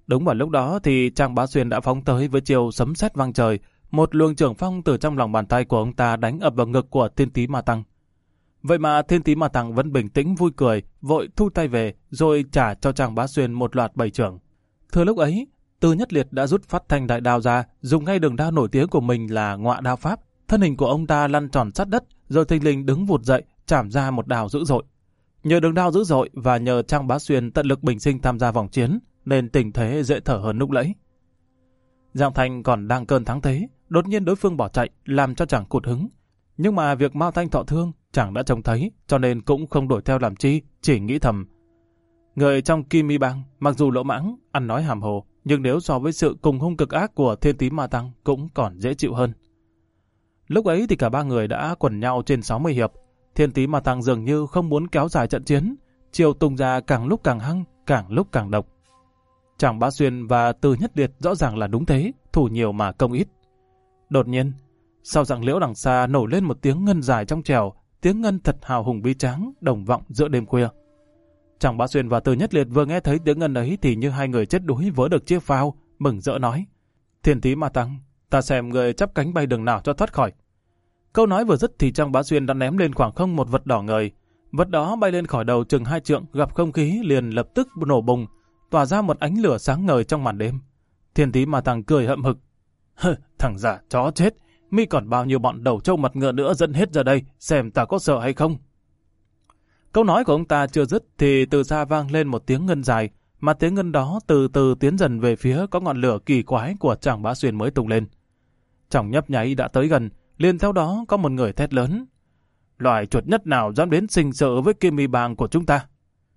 Đúng vào lúc đó thì Trang Bá Xuyên đã phóng tới với chiều sấm sét vang trời, một luồng trưởng phong từ trong lòng bàn tay của ông ta đánh ập vào ngực của Thiên Tý Ma Tăng. Vậy mà Thiên Tý Ma Tăng vẫn bình tĩnh vui cười, vội thu tay về rồi trả cho Trang Bá Xuyên một loạt bảy chưởng. Thừa lúc ấy, Từ Nhất Liệt đã rút phát thanh đại đao ra, dùng ngay đường đao nổi tiếng của mình là Ngọa Đao Pháp. Thân hình của ông ta lăn tròn sát đất, rồi thình lình đứng vụt dậy, chảm ra một đao dữ dội. Nhờ đường đao dữ dội và nhờ Trang Bá Xuyên tận lực bình sinh tham gia vòng chiến, nên tình thế dễ thở hơn lúc nãy. Giang Thanh còn đang cơn thắng thế, đột nhiên đối phương bỏ chạy, làm cho chàng cụt hứng. Nhưng mà việc Mao Thanh thọ thương, chàng đã trông thấy, cho nên cũng không đổi theo làm chi, chỉ nghĩ thầm. Người trong Kim Y Bang, mặc dù lỗ mãng, ăn nói hàm hồ, nhưng nếu so với sự cùng hung cực ác của Thiên Tý Ma Tăng cũng còn dễ chịu hơn. Lúc ấy thì cả ba người đã quần nhau trên sáu mươi hiệp. Thiên Tý Ma Tăng dường như không muốn kéo dài trận chiến, chiều tung ra càng lúc càng hăng, càng lúc càng độc. Trang Bá Xuyên và Từ Nhất Liệt rõ ràng là đúng thế, thủ nhiều mà công ít. Đột nhiên, sau rặng liễu đằng xa nổi lên một tiếng ngân dài trong trèo, tiếng ngân thật hào hùng bi tráng, đồng vọng giữa đêm khuya. Trang Bá Xuyên và Từ Nhất Liệt vừa nghe thấy tiếng ngân ấy thì như hai người chết đuối vớ được chiếc phao, mừng rỡ nói: Thiên Tý Ma Tăng, ta xem người chắp cánh bay đường nào cho thoát khỏi. Câu nói vừa dứt thì Trang Bá Xuyên đã ném lên khoảng không một vật đỏ ngời. Vật đó bay lên khỏi đầu chừng hai trượng, gặp không khí liền lập tức nổ bùng, tỏa ra một ánh lửa sáng ngời trong màn đêm. Thiên Tý Ma Tăng cười hậm hực: Hừ, thằng giả chó chết, mi còn bao nhiêu bọn đầu trâu mặt ngựa nữa dẫn hết ra đây, xem ta có sợ hay không. Câu nói của ông ta chưa dứt thì từ xa vang lên một tiếng ngân dài, mà tiếng ngân đó từ từ tiến dần về phía có ngọn lửa kỳ quái của Trang Bá Xuyên mới tung lên. Trong nhấp nháy đã tới gần, liền theo đó có một người thét lớn: Loài chuột nhất nào dám đến sinh sự với Kim Y Bang của chúng ta?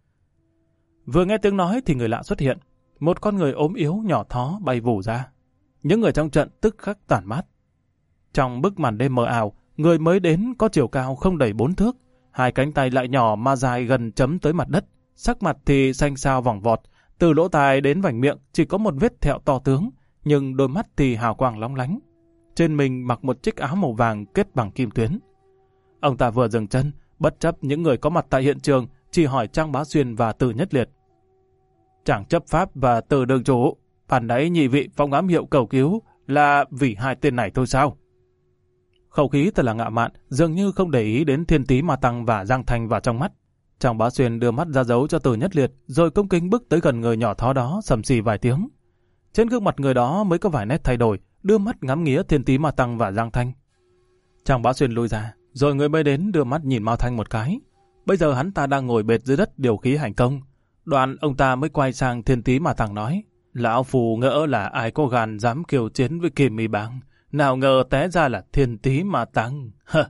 Vừa nghe tiếng nói thì người lạ xuất hiện, một con người ốm yếu nhỏ thó bay vù ra. Những người trong trận tức khắc tản mát. Trong bức màn đêm mờ ảo, người mới đến có chiều cao không đầy bốn thước, hai cánh tay lại nhỏ mà dài gần chấm tới mặt đất, sắc mặt thì xanh xao vòng vọt, từ lỗ tai đến vành miệng chỉ có một vết thẹo to tướng, nhưng đôi mắt thì hào quang lóng lánh. Trên mình mặc một chiếc áo màu vàng kết bằng kim tuyến. Ông ta vừa dừng chân, bất chấp những người có mặt tại hiện trường, chỉ hỏi Trang Bá Xuyên và Từ Nhất Liệt: Chàng chấp pháp và Từ đường chủ, bản nãy nhị vị phong ám hiệu cầu cứu là vì hai tên này thôi sao? Khẩu khí thật là ngạo mạn, dường như không để ý đến Thiên Tý Ma Tăng và Giang Thanh vào trong mắt. Trang Bá Xuyên đưa mắt ra dấu cho Từ Nhất Liệt, rồi cung kính bước tới gần người nhỏ thó đó, sầm xì vài tiếng. Trên gương mặt người đó mới có vài nét thay đổi, đưa mắt ngắm nghía Thiên Tý Ma Tăng và Giang Thanh. Trang Bá Xuyên lùi ra, rồi người mới đến đưa mắt nhìn Mao Thanh một cái. Bây giờ hắn ta đang ngồi bệt dưới đất điều khí hành công. Đoạn ông ta mới quay sang Thiên Tý Ma Tăng nói: Lão phù ngỡ là ai có gan dám kiêu chiến với Kim Y Bang, nào ngờ té ra là Thiên Tý Ma Tăng.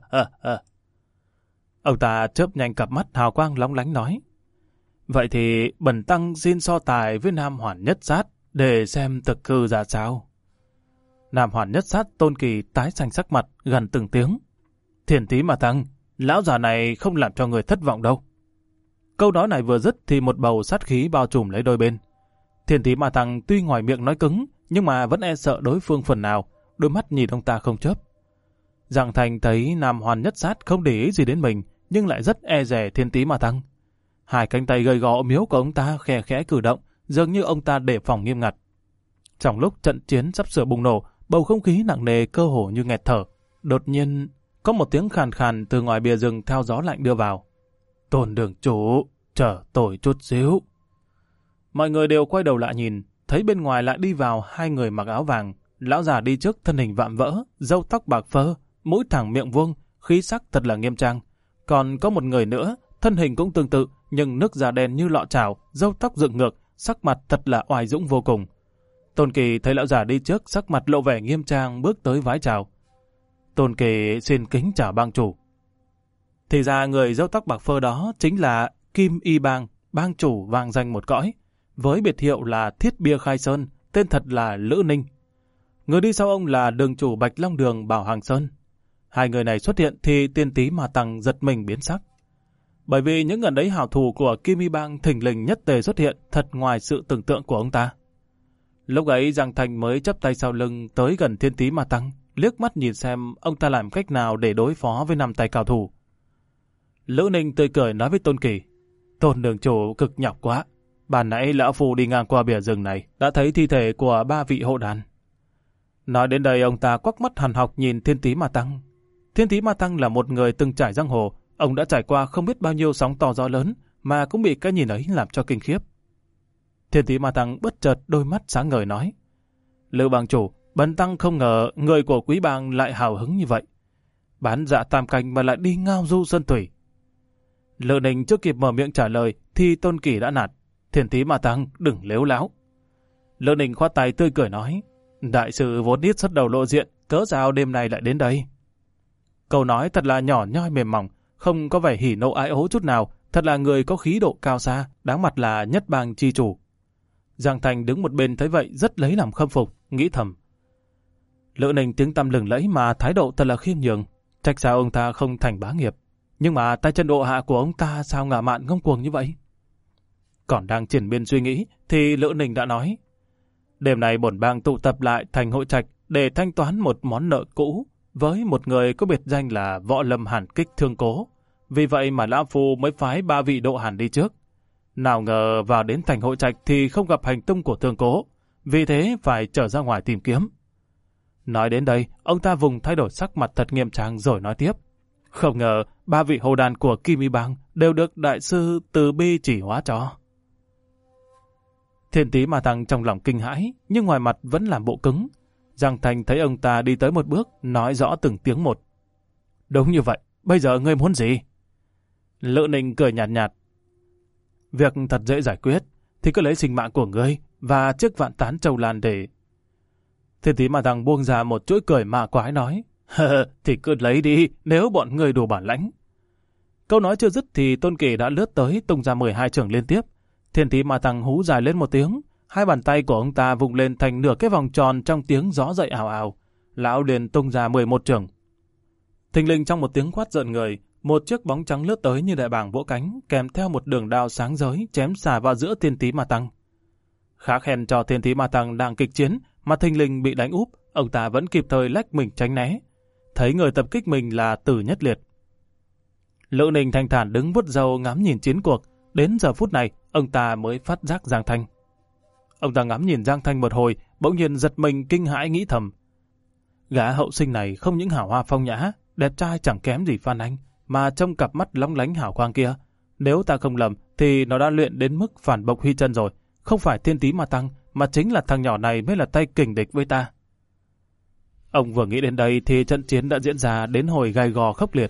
Ông ta chớp nhanh cặp mắt hào quang lóng lánh nói: Vậy thì bần tăng xin so tài với Nam Hoàn Nhất Sát để xem thực hư ra sao. Nam Hoàn Nhất Sát Tôn Kỳ tái xanh sắc mặt, gần từng tiếng: Thiên Tý Ma Tăng, lão già này không làm cho người thất vọng đâu. Câu nói này vừa dứt thì một bầu sát khí bao trùm lấy đôi bên. Thiên Tý Ma Tăng tuy ngoài miệng nói cứng, nhưng mà vẫn e sợ đối phương phần nào, đôi mắt nhìn ông ta không chớp. Giang Thành thấy Nam Hoàn Nhất Sát không để ý gì đến mình, nhưng lại rất e dè Thiên Tý Ma Tăng. Hai cánh tay gầy gò miếu của ông ta khẽ khẽ cử động, dường như ông ta đề phòng nghiêm ngặt. Trong lúc trận chiến sắp sửa bùng nổ, bầu không khí nặng nề cơ hồ như nghẹt thở. Đột nhiên, có một tiếng khàn khàn từ ngoài bìa rừng theo gió lạnh đưa vào. Tôn đường chủ, chờ tôi chút xíu. Mọi người đều quay đầu lại nhìn, thấy bên ngoài lại đi vào hai người mặc áo vàng. Lão già đi trước thân hình vạm vỡ, râu tóc bạc phơ, mũi thẳng miệng vuông, khí sắc thật là nghiêm trang. Còn có một người nữa, thân hình cũng tương tự, nhưng nước da đen như lọ chảo, râu tóc dựng ngược, sắc mặt thật là oai dũng vô cùng. Tôn Kỳ thấy lão già đi trước, sắc mặt lộ vẻ nghiêm trang bước tới vái chào. Tôn Kỳ xin kính chào bang chủ. Thì ra người râu tóc bạc phơ đó chính là Kim Y Bang, bang chủ vang danh một cõi, với biệt hiệu là Thiết Bia Khai Sơn, tên thật là Lữ Ninh. Người đi sau ông là đường chủ Bạch Long Đường Bảo Hàng Sơn. Hai người này xuất hiện thì Thiên Tý Ma Tăng giật mình biến sắc. Bởi vì những gần đấy hào thủ của Kim Y Bang thình lình nhất tề xuất hiện thật ngoài sự tưởng tượng của ông ta. Lúc ấy Giang Thành mới chắp tay sau lưng tới gần Thiên Tý Ma Tăng, liếc mắt nhìn xem ông ta làm cách nào để đối phó với năm tay cao thủ. Lữ Ninh tươi cười nói với Tôn Kỳ: Tôn đường chủ cực nhọc quá, Ban nãy lão phu đi ngang qua bìa rừng này, đã thấy thi thể của ba vị hộ đàn. Nói đến đây ông ta quắc mắt hằn học nhìn Thiên Tý Ma Tăng. Thiên Tý Ma Tăng là một người từng trải giang hồ, ông đã trải qua không biết bao nhiêu sóng to gió lớn, mà cũng bị cái nhìn ấy làm cho kinh khiếp. Thiên Tý Ma Tăng bất chợt đôi mắt sáng ngời nói: Lữ bang chủ, bần tăng không ngờ người của quý bang lại hào hứng như vậy. Bán dạ tam canh mà lại đi ngao du sơn thủy. Lữ Ninh chưa kịp mở miệng trả lời thì Tôn Kỳ đã nạt: Thiên Tý Ma Tăng, đừng lếu láo. Lữ Ninh khoát tay tươi cười nói: Đại sư vốn ít xuất đầu lộ diện, cớ sao đêm nay lại đến đây? Câu nói thật là nhỏ nhoi mềm mỏng, không có vẻ hỉ nộ ái ố chút nào, thật là người có khí độ cao xa, đáng mặt là nhất bang chi chủ. Giang Thành đứng một bên thấy vậy rất lấy làm khâm phục, nghĩ thầm: Lữ Ninh tiếng tăm lừng lẫy mà thái độ thật là khiêm nhường, trách sao ông ta không thành bá nghiệp, nhưng mà tay chân độ hạ của ông ta sao ngạo mạn ngông cuồng như vậy? Còn đang triển miên suy nghĩ thì Lữ Ninh đã nói: Đêm nay bổn bang tụ tập lại thành hội trạch để thanh toán một món nợ cũ với một người có biệt danh là Võ Lâm Hàn Kích Thương Cố. Vì vậy mà lão phu mới phái ba vị độ hàn đi trước. Nào ngờ vào đến thành hội trạch thì không gặp hành tung của Thương Cố, vì thế phải trở ra ngoài tìm kiếm. Nói đến đây, ông ta vùng thay đổi sắc mặt thật nghiêm trang rồi nói tiếp: Không ngờ ba vị hồ đàn của Kim Y Bang đều được đại sư từ bi chỉ hóa cho. Thiên Tý Ma Tăng trong lòng kinh hãi, nhưng ngoài mặt vẫn làm bộ cứng. Giang Thành thấy ông ta đi tới một bước, nói rõ từng tiếng một: Đúng như vậy, bây giờ ngươi muốn gì? Lữ Ninh cười nhạt nhạt: Việc thật dễ giải quyết, thì cứ lấy sinh mạng của ngươi và chiếc vạn tán châu lan để... Thiên Tý Ma Tăng buông ra một chuỗi cười ma quái nói: Hờ, thì cứ lấy đi, nếu bọn ngươi đủ bản lãnh. Câu nói chưa dứt thì Tôn Kỳ đã lướt tới tung ra mười hai chưởng liên tiếp. Thiên Tý Ma Tăng hú dài lên một tiếng, hai bàn tay của ông ta vùng lên thành nửa cái vòng tròn trong tiếng gió dậy ào ào. Lão liền tung ra mười một chưởng. Thình lình trong một tiếng quát rợn người, một chiếc bóng trắng lướt tới như đại bàng vỗ cánh, kèm theo một đường đao sáng rới chém xà vào giữa Thiên Tý Ma Tăng. Khá khen cho Thiên Tý Ma Tăng đang kịch chiến, mà thình lình bị đánh úp, ông ta vẫn kịp thời lách mình tránh né. Thấy người tập kích mình là Từ Nhất Liệt. Lữ Ninh thanh thản đứng vuốt râu ngắm nhìn chiến cuộc. Đến giờ phút này, ông ta mới phát giác Giang Thanh. Ông ta ngắm nhìn Giang Thanh một hồi, bỗng nhiên giật mình kinh hãi nghĩ thầm: Gã hậu sinh này không những hảo hoa phong nhã, đẹp trai chẳng kém gì Phan Anh, mà trong cặp mắt lóng lánh hào quang kia, nếu ta không lầm thì nó đã luyện đến mức phản bộc huy chân rồi, không phải Thiên Tý Ma Tăng, mà chính là thằng nhỏ này mới là tay kình địch với ta. Ông vừa nghĩ đến đây thì trận chiến đã diễn ra đến hồi gay gò khốc liệt.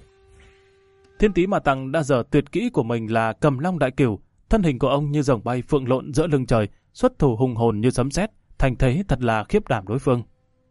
Thiên Tý Ma Tăng đã dở tuyệt kỹ của mình là Cầm Long Đại Cửu, thân hình của ông như rồng bay phượng lộn giữa lưng trời, xuất thủ hùng hồn như sấm sét, thành thế thật là khiếp đảm đối phương.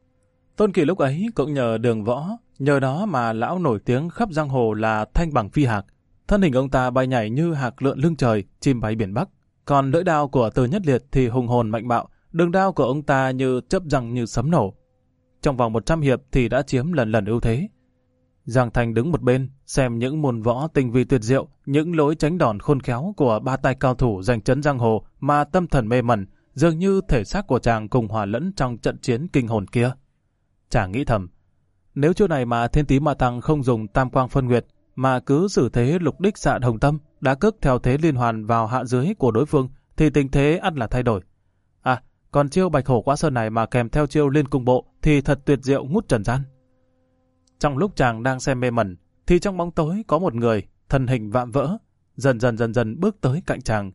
Tôn Kỳ lúc ấy cũng nhờ đường võ, nhờ đó mà lão nổi tiếng khắp giang hồ là Thanh Bằng Phi Hạc. Thân hình ông ta bay nhảy như hạc lượn lưng trời, chim bay biển Bắc. Còn lưỡi đao của Từ Nhất Liệt thì hùng hồn mạnh bạo, đường đao của ông ta như chớp răng như sấm nổ. Trong vòng một trăm hiệp thì đã chiếm lần lần ưu thế. Giang Thành đứng một bên, xem những môn võ tinh vi tuyệt diệu, những lối tránh đòn khôn khéo của ba tay cao thủ giành chấn giang hồ mà tâm thần mê mẩn, dường như thể xác của chàng cùng hòa lẫn trong trận chiến kinh hồn kia. Chàng nghĩ thầm, nếu chỗ này mà Thiên Tý Ma Tăng không dùng tam quang phân nguyệt, mà cứ xử thế lục đích xạ hồng tâm, đã cước theo thế liên hoàn vào hạ dưới của đối phương, thì tình thế ắt là thay đổi. À, còn chiêu Bạch Hổ Quá Sơn này mà kèm theo chiêu Liên Cung Bộ thì thật tuyệt diệu ngút trần gian. Trong lúc chàng đang xem mê mẩn, thì trong bóng tối có một người, thân hình vạm vỡ, dần dần dần dần bước tới cạnh chàng.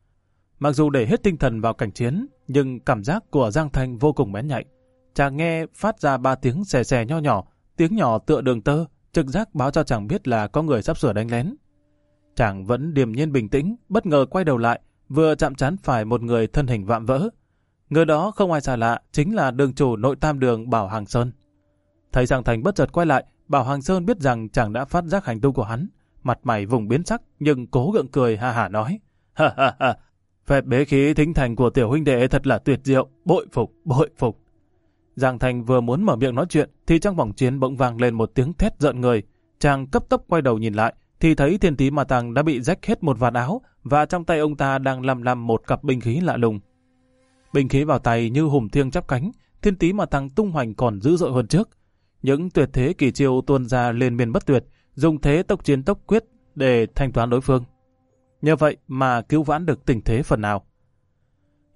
Mặc dù để hết tinh thần vào cảnh chiến, nhưng cảm giác của Giang Thanh vô cùng bén nhạy. Chàng nghe phát ra ba tiếng xè xè nho nhỏ, tiếng nhỏ tựa đường tơ, trực giác báo cho chàng biết là có người sắp sửa đánh lén. Chàng vẫn điềm nhiên bình tĩnh, bất ngờ quay đầu lại, vừa chạm trán phải một người thân hình vạm vỡ. Người đó không ai xa lạ, chính là đường chủ nội tam đường Bảo Hàng Sơn. Thấy Giang Thành bất chợt quay lại, Bảo Hàng Sơn biết rằng chàng đã phát giác hành tung của hắn, mặt mày vùng biến sắc nhưng cố gượng cười ha hả nói: "Ha ha ha, phép bế khí thính thành của tiểu huynh đệ thật là tuyệt diệu, bội phục, bội phục." Giang Thành vừa muốn mở miệng nói chuyện thì trong vòng chiến bỗng vang lên một tiếng thét rợn người. Chàng cấp tốc quay đầu nhìn lại thì thấy Thiên Tý Ma Tăng đã bị rách hết một vạt áo và trong tay ông ta đang lăm lăm một cặp binh khí lạ lùng. Binh khí vào tay như hùng thiêng chắp cánh, Thiên Tý Ma Tăng tung hoành còn dữ dội hơn trước. Những tuyệt thế kỳ chiêu tuôn ra liên miên bất tuyệt, dùng thế tốc chiến tốc quyết để thanh toán đối phương. Nhờ vậy mà cứu vãn được tình thế phần nào.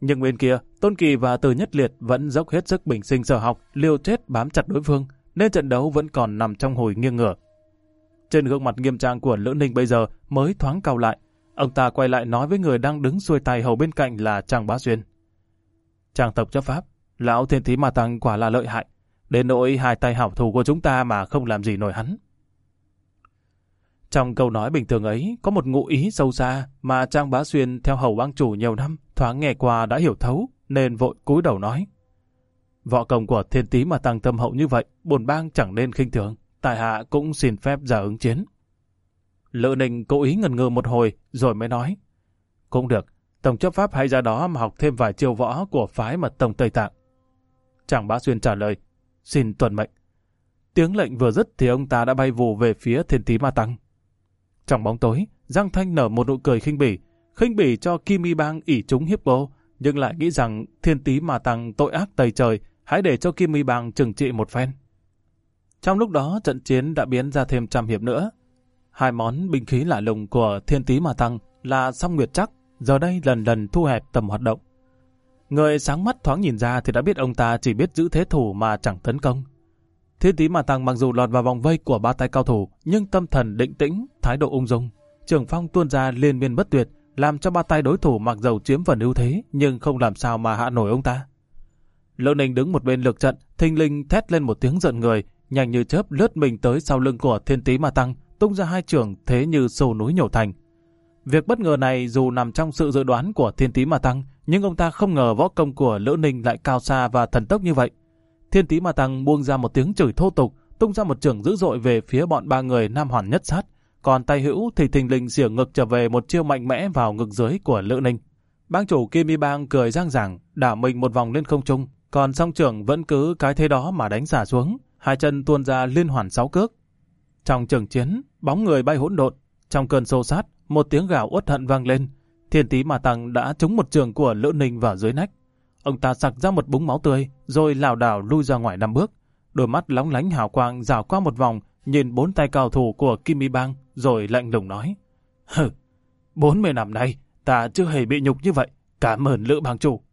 Nhưng bên kia, Tôn Kỳ và Từ Nhất Liệt vẫn dốc hết sức bình sinh sở học, liều chết bám chặt đối phương, nên trận đấu vẫn còn nằm trong hồi nghiêng ngửa. Trên gương mặt nghiêm trang của Lữ Ninh bây giờ mới thoáng cau lại, ông ta quay lại nói với người đang đứng xuôi tay hầu bên cạnh là Trang Bá Xuyên. Trang tộc chấp pháp, lão Thiên Thí Ma Tăng quả là lợi hại, đến nỗi hai tay hảo thủ của chúng ta mà không làm gì nổi hắn. Trong câu nói bình thường ấy có một ngụ ý sâu xa mà Trang Bá Xuyên theo hầu bang chủ nhiều năm thoáng nghe qua đã hiểu thấu, nên vội cúi đầu nói: Võ công của Thiên Tý Ma Tăng thâm hậu như vậy, bổn bang chẳng nên khinh thường, tại hạ cũng xin phép ra ứng chiến. Lữ Ninh cố ý ngần ngừ một hồi rồi mới nói: Cũng được, tổng chấp pháp hãy ra đó mà học thêm vài chiêu võ của phái Mật Tông Tây Tạng. Trang Bá Xuyên trả lời: Xin tuân mệnh. Tiếng lệnh vừa dứt thì ông ta đã bay vù về phía Thiên Tý Ma Tăng. Trong bóng tối, Giang Thanh nở một nụ cười khinh bỉ, khinh bỉ cho Kim Y Bang ỷ chúng hiếp cô, nhưng lại nghĩ rằng Thiên Tý Ma Tăng tội ác tày trời, hãy để cho Kim Y Bang trừng trị một phen. Trong lúc đó, trận chiến đã biến ra thêm trăm hiệp nữa. Hai món binh khí lạ lùng của Thiên Tý Ma Tăng là Song Nguyệt Trắc, giờ đây lần lần thu hẹp tầm hoạt động. Người sáng mắt thoáng nhìn ra thì đã biết ông ta chỉ biết giữ thế thủ mà chẳng tấn công. Thiên Tý Ma Tăng mặc dù lọt vào vòng vây của ba tay cao thủ, nhưng tâm thần định tĩnh, thái độ ung dung, trường phong tuôn ra liên miên bất tuyệt, làm cho ba tay đối thủ mặc dầu chiếm phần ưu thế, nhưng không làm sao mà hạ nổi ông ta. Lữ Ninh đứng một bên lược trận, thình lình thét lên một tiếng giận người, nhanh như chớp lướt mình tới sau lưng của Thiên Tý Ma Tăng, tung ra hai chưởng thế như sâu núi nhổ thành. Việc bất ngờ này dù nằm trong sự dự đoán của Thiên Tý Ma Tăng, nhưng ông ta không ngờ võ công của Lữ Ninh lại cao xa và thần tốc như vậy. Thiên Tý Ma Tăng buông ra một tiếng chửi thô tục, tung ra một chưởng dữ dội về phía bọn ba người Nam Hoàn Nhất Sát, còn tay hữu thì thình lình xỉa ngực trở về một chiêu mạnh mẽ vào ngực dưới của Lữ Ninh. Bang chủ Kim Y Bang cười giang giảng, đảo mình một vòng lên không trung, còn song chưởng vẫn cứ cái thế đó mà đánh xả xuống, hai chân tuôn ra liên hoàn sáu cước. Trong trận chiến, bóng người bay hỗn độn, trong cơn xô sát, một tiếng gào uất hận vang lên. Thiên Tý Ma Tăng đã trúng một chưởng của Lữ Ninh vào dưới nách. Ông ta sặc ra một búng máu tươi, rồi lảo đảo lui ra ngoài năm bước. Đôi mắt lóng lánh hào quang rảo qua một vòng, nhìn bốn tay cao thủ của Kim Y Bang, rồi lạnh lùng nói: Hừ, bốn mươi năm nay, ta chưa hề bị nhục như vậy. Cảm ơn Lữ bang chủ.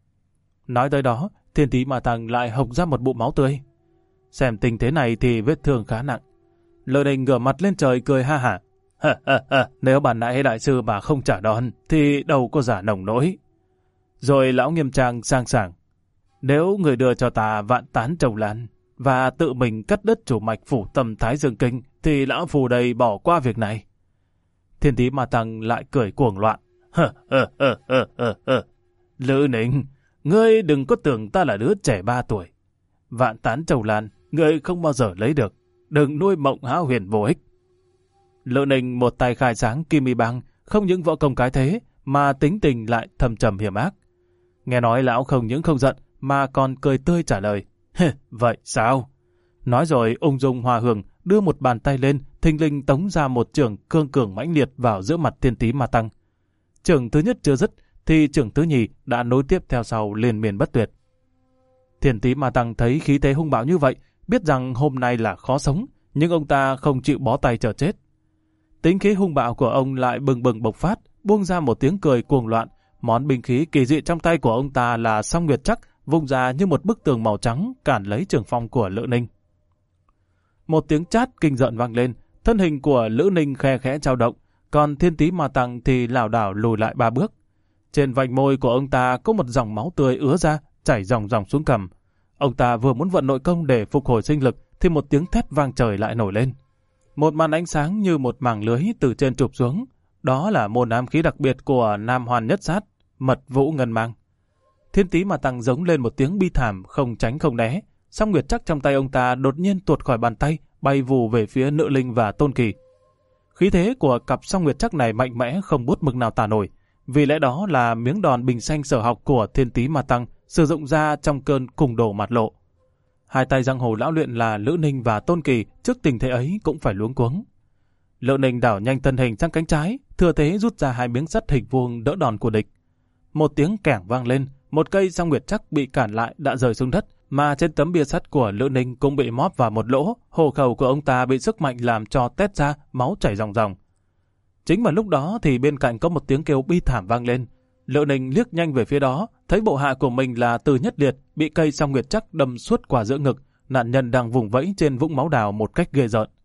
Nói tới đó, Thiên Tý Ma Tăng lại hộc ra một bụng máu tươi. Xem tình thế này thì vết thương khá nặng. Lữ Ninh ngửa mặt lên trời cười ha hả. Ha ha ha, nếu bản nãy đại sư mà không trả đòn, thì đâu có giả nồng nỗi. Rồi lão nghiêm trang sang sảng: Nếu người đưa cho ta vạn tán trầu lan và tự mình cắt đứt chủ mạch phủ tâm Thái Dương Kinh, thì lão phù đây bỏ qua việc này. Thiên Tý Ma Tăng lại cười cuồng loạn. Hơ hơ hơ hơ hơ hơ. Lữ Ninh, ngươi đừng có tưởng ta là đứa trẻ ba tuổi. Vạn tán trầu lan, ngươi không bao giờ lấy được. Đừng nuôi mộng hão huyền vô ích. Lữ Ninh một tay khai sáng Kim Y Bang, không những võ công cái thế, mà tính tình lại thâm trầm hiểm ác. Nghe nói lão không những không giận, mà còn cười tươi trả lời: Vậy sao? Nói rồi ung dung hòa hưởng, đưa một bàn tay lên, thình lình tống ra một chưởng cương cường mãnh liệt vào giữa mặt Thiên Tý Ma Tăng. Chưởng thứ nhất chưa dứt, thì chưởng thứ nhì đã nối tiếp theo sau liên miên bất tuyệt. Thiên Tý Ma Tăng thấy khí thế hung bạo như vậy, biết rằng hôm nay là khó sống, nhưng ông ta không chịu bó tay chờ chết. Tính khí hung bạo của ông lại bừng bừng bộc phát, buông ra một tiếng cười cuồng loạn. Món binh khí kỳ dị trong tay của ông ta là Song Nguyệt Trắc, vung ra như một bức tường màu trắng cản lấy trường phong của Lữ Ninh. Một tiếng chát kinh giận vang lên, thân hình của Lữ Ninh khe khẽ dao động, còn Thiên Tý Ma Tăng thì lảo đảo lùi lại ba bước. Trên vành môi của ông ta có một dòng máu tươi ứa ra, chảy ròng ròng xuống cằm. Ông ta vừa muốn vận nội công để phục hồi sinh lực, thì một tiếng thét vang trời lại nổi lên. Một màn ánh sáng như một mảng lưới từ trên chụp xuống. Đó là môn ám khí đặc biệt của Nam Hoàn Nhất Sát, Mật Vũ Ngân Mang. Thiên Tý Ma Tăng giống lên một tiếng bi thảm, không tránh không né. Song Nguyệt Trắc trong tay ông ta đột nhiên tuột khỏi bàn tay, bay vù về phía Nữ Linh và Tôn Kỳ. Khí thế của cặp Song Nguyệt Trắc này mạnh mẽ không bút mực nào tả nổi. Vì lẽ đó là miếng đòn bình xanh sở học của Thiên Tý Ma Tăng sử dụng ra trong cơn cùng đổ mặt lộ. Hai tay giang hồ lão luyện là Lữ Ninh và Tôn Kỳ trước tình thế ấy cũng phải luống cuống. Lữ Ninh đảo nhanh thân hình sang cánh trái, thừa thế rút ra hai miếng sắt hình vuông đỡ đòn của địch. Một tiếng kẻng vang lên, một cây Song Nguyệt Trắc bị cản lại đã rơi xuống đất, mà trên tấm bia sắt của Lữ Ninh cũng bị móp vào một lỗ, hổ khẩu của ông ta bị sức mạnh làm cho tét ra, máu chảy ròng ròng. Chính vào lúc đó thì bên cạnh có một tiếng kêu bi thảm vang lên. Lữ Ninh liếc nhanh về phía đó, thấy thấy bộ hạ của mình là Từ Nhất Liệt bị cây song nguyệt trắc đâm suốt qua giữa ngực, nạn nhân đang vùng vẫy trên vũng máu đào một cách ghê rợn.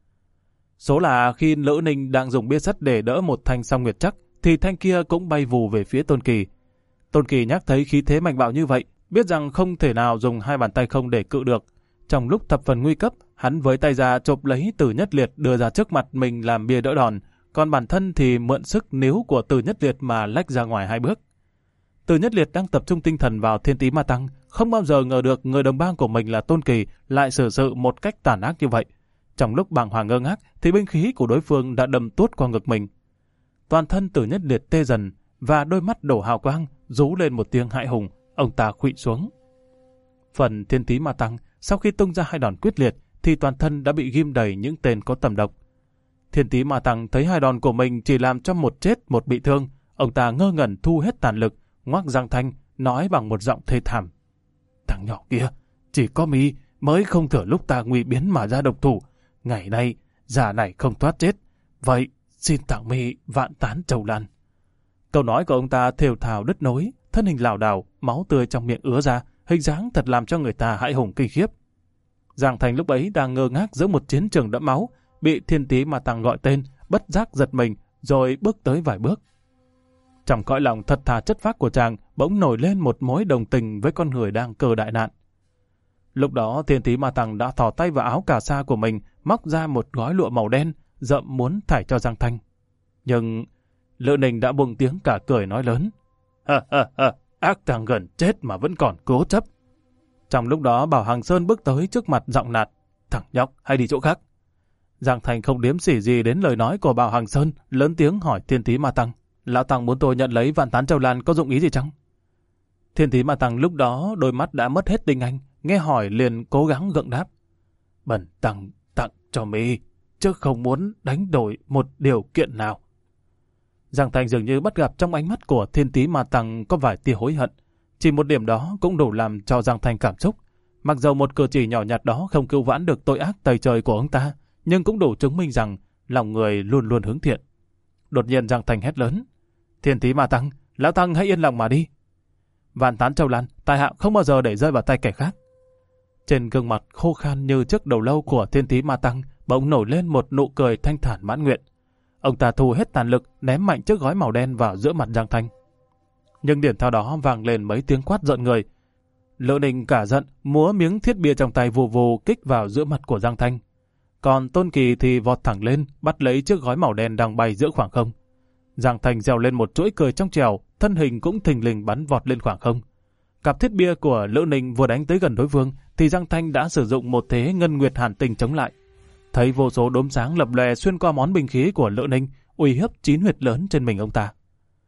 Số là khi Lữ Ninh đang dùng bia sắt để đỡ một thanh song nguyệt trắc, thì thanh kia cũng bay vù về phía Tôn Kỳ. Tôn Kỳ nhắc thấy khí thế mạnh bạo như vậy, biết rằng không thể nào dùng hai bàn tay không để cự được. Trong lúc thập phần nguy cấp, hắn với tay ra chộp lấy Từ Nhất Liệt đưa ra trước mặt mình làm bia đỡ đòn, còn bản thân thì mượn sức níu của Từ Nhất Liệt mà lách ra ngoài hai bước. Từ Nhất Liệt đang tập trung tinh thần vào Thiên Tý Ma Tăng, không bao giờ ngờ được người đồng bang của mình là Tôn Kỳ lại xử sự một cách tàn ác như vậy. Trong lúc bàng hoàng ngơ ngác thì binh khí của đối phương đã đâm tuốt qua ngực mình. Toàn thân Từ Nhất Liệt tê dần và đôi mắt đổ hào quang, rú lên một tiếng hãi hùng, ông ta khuỵu xuống. Phần Thiên Tý Ma Tăng sau khi tung ra hai đòn quyết liệt thì toàn thân đã bị ghim đầy những tên có tầm độc. Thiên Tý Ma Tăng thấy hai đòn của mình chỉ làm cho một chết một bị thương, ông ta ngơ ngẩn thu hết tàn lực, ngoác răng thanh nói bằng một giọng thê thảm: "Thằng nhỏ kia, chỉ có mi mới không thừa lúc ta nguy biến mà ra độc thủ. Ngày nay già này không thoát chết, vậy xin tặng mi vạn tán trầu lan." Câu nói của ông ta thều thào đứt nối, thân hình lảo đảo, máu tươi trong miệng ứa ra, hình dáng thật làm cho người ta hãi hùng kinh khiếp. Giang Thành lúc ấy đang ngơ ngác giữa một chiến trường đẫm máu, bị Thiên Tý Ma Tăng gọi tên, bất giác giật mình, rồi bước tới vài bước. Trong cõi lòng thật thà chất phác của chàng bỗng nổi lên một mối đồng tình với con người đang cơ đại nạn. Lúc đó Thiên Tý Ma Tăng đã thò tay vào áo cà sa của mình, móc ra một gói lụa màu đen, rậm muốn thải cho Giang Thanh. Nhưng Lữ Ninh đã buông tiếng cả cười nói lớn: "Ha ha ha, ác thằng gần chết mà vẫn còn cố chấp." Trong lúc đó Bảo Hằng Sơn bước tới trước mặt giọng nạt: "Thằng nhóc, hay đi chỗ khác." Giang Thành không đếm xỉa gì đến lời nói của Bảo Hằng Sơn, lớn tiếng hỏi Thiên Tý Ma Tăng: "Lão Tăng muốn tôi nhận lấy vạn tán trầu lan có dụng ý gì chăng?" Thiên Tý Ma Tăng lúc đó đôi mắt đã mất hết tinh anh, nghe hỏi liền cố gắng gượng đáp: "Bần tăng tặng cho mi, chứ không muốn đánh đổi một điều kiện nào." Giang Thành dường như bắt gặp trong ánh mắt của Thiên Tý Ma Tăng có vài tia hối hận. Chỉ một điểm đó cũng đủ làm cho Giang Thành cảm xúc. Mặc dầu một cử chỉ nhỏ nhặt đó không cứu vãn được tội ác tày trời của ông ta, nhưng cũng đủ chứng minh rằng lòng người luôn luôn hướng thiện. Đột nhiên Giang Thành hét lớn: "Thiên Tý Ma Tăng, lão Tăng hãy yên lòng mà đi. Vạn tán trầu lan, tài hạ không bao giờ để rơi vào tay kẻ khác." Trên gương mặt khô khan như trước đầu lâu của Thiên Tý Ma Tăng bỗng nổi lên một nụ cười thanh thản mãn nguyện. Ông ta thu hết tàn lực, ném mạnh chiếc gói màu đen vào giữa mặt Giang Thanh. Nhưng điển theo đó vang lên mấy tiếng quát giận người. Lữ Ninh cả giận, múa miếng thiết bia trong tay vù vù kích vào giữa mặt của Giang Thanh. Còn Tôn Kỳ thì vọt thẳng lên, bắt lấy chiếc gói màu đen đang bay giữa khoảng không. Giang Thanh reo lên một chuỗi cười trong trèo, thân hình cũng thình lình bắn vọt lên khoảng không. Cặp thiết bia của Lữ Ninh vừa đánh tới gần đối phương, thì Giang Thanh đã sử dụng một thế ngân nguyệt hàn tình chống lại. Thấy vô số đốm sáng lập lòe xuyên qua món binh khí của Lữ Ninh, uy hiếp chín huyệt lớn trên mình ông ta.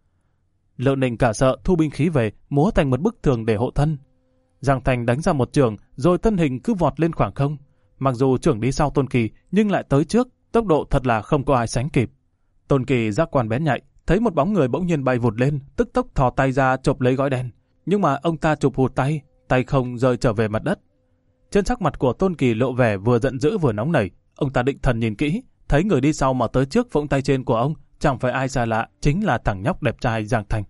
Lữ Ninh cả sợ thu binh khí về, múa thành một bức tường để hộ thân. Giang Thành đánh ra một trường, rồi thân hình cứ vọt lên khoảng không. Mặc dù trưởng đi sau Tôn Kỳ, nhưng lại tới trước, tốc độ thật là không có ai sánh kịp. Tôn Kỳ giác quan bén nhạy, thấy một bóng người bỗng nhiên bay vụt lên, tức tốc thò tay ra chộp lấy gói đen. Nhưng mà ông ta chụp hụt tay, tay không rơi trở về mặt đất. Trên sắc mặt của Tôn Kỳ lộ vẻ vừa giận dữ vừa nóng nảy. Ông ta định thần nhìn kỹ, thấy người đi sau mà tới trước vũng tay trên của ông, chẳng phải ai xa lạ, chính là thằng nhóc đẹp trai Giang Thanh.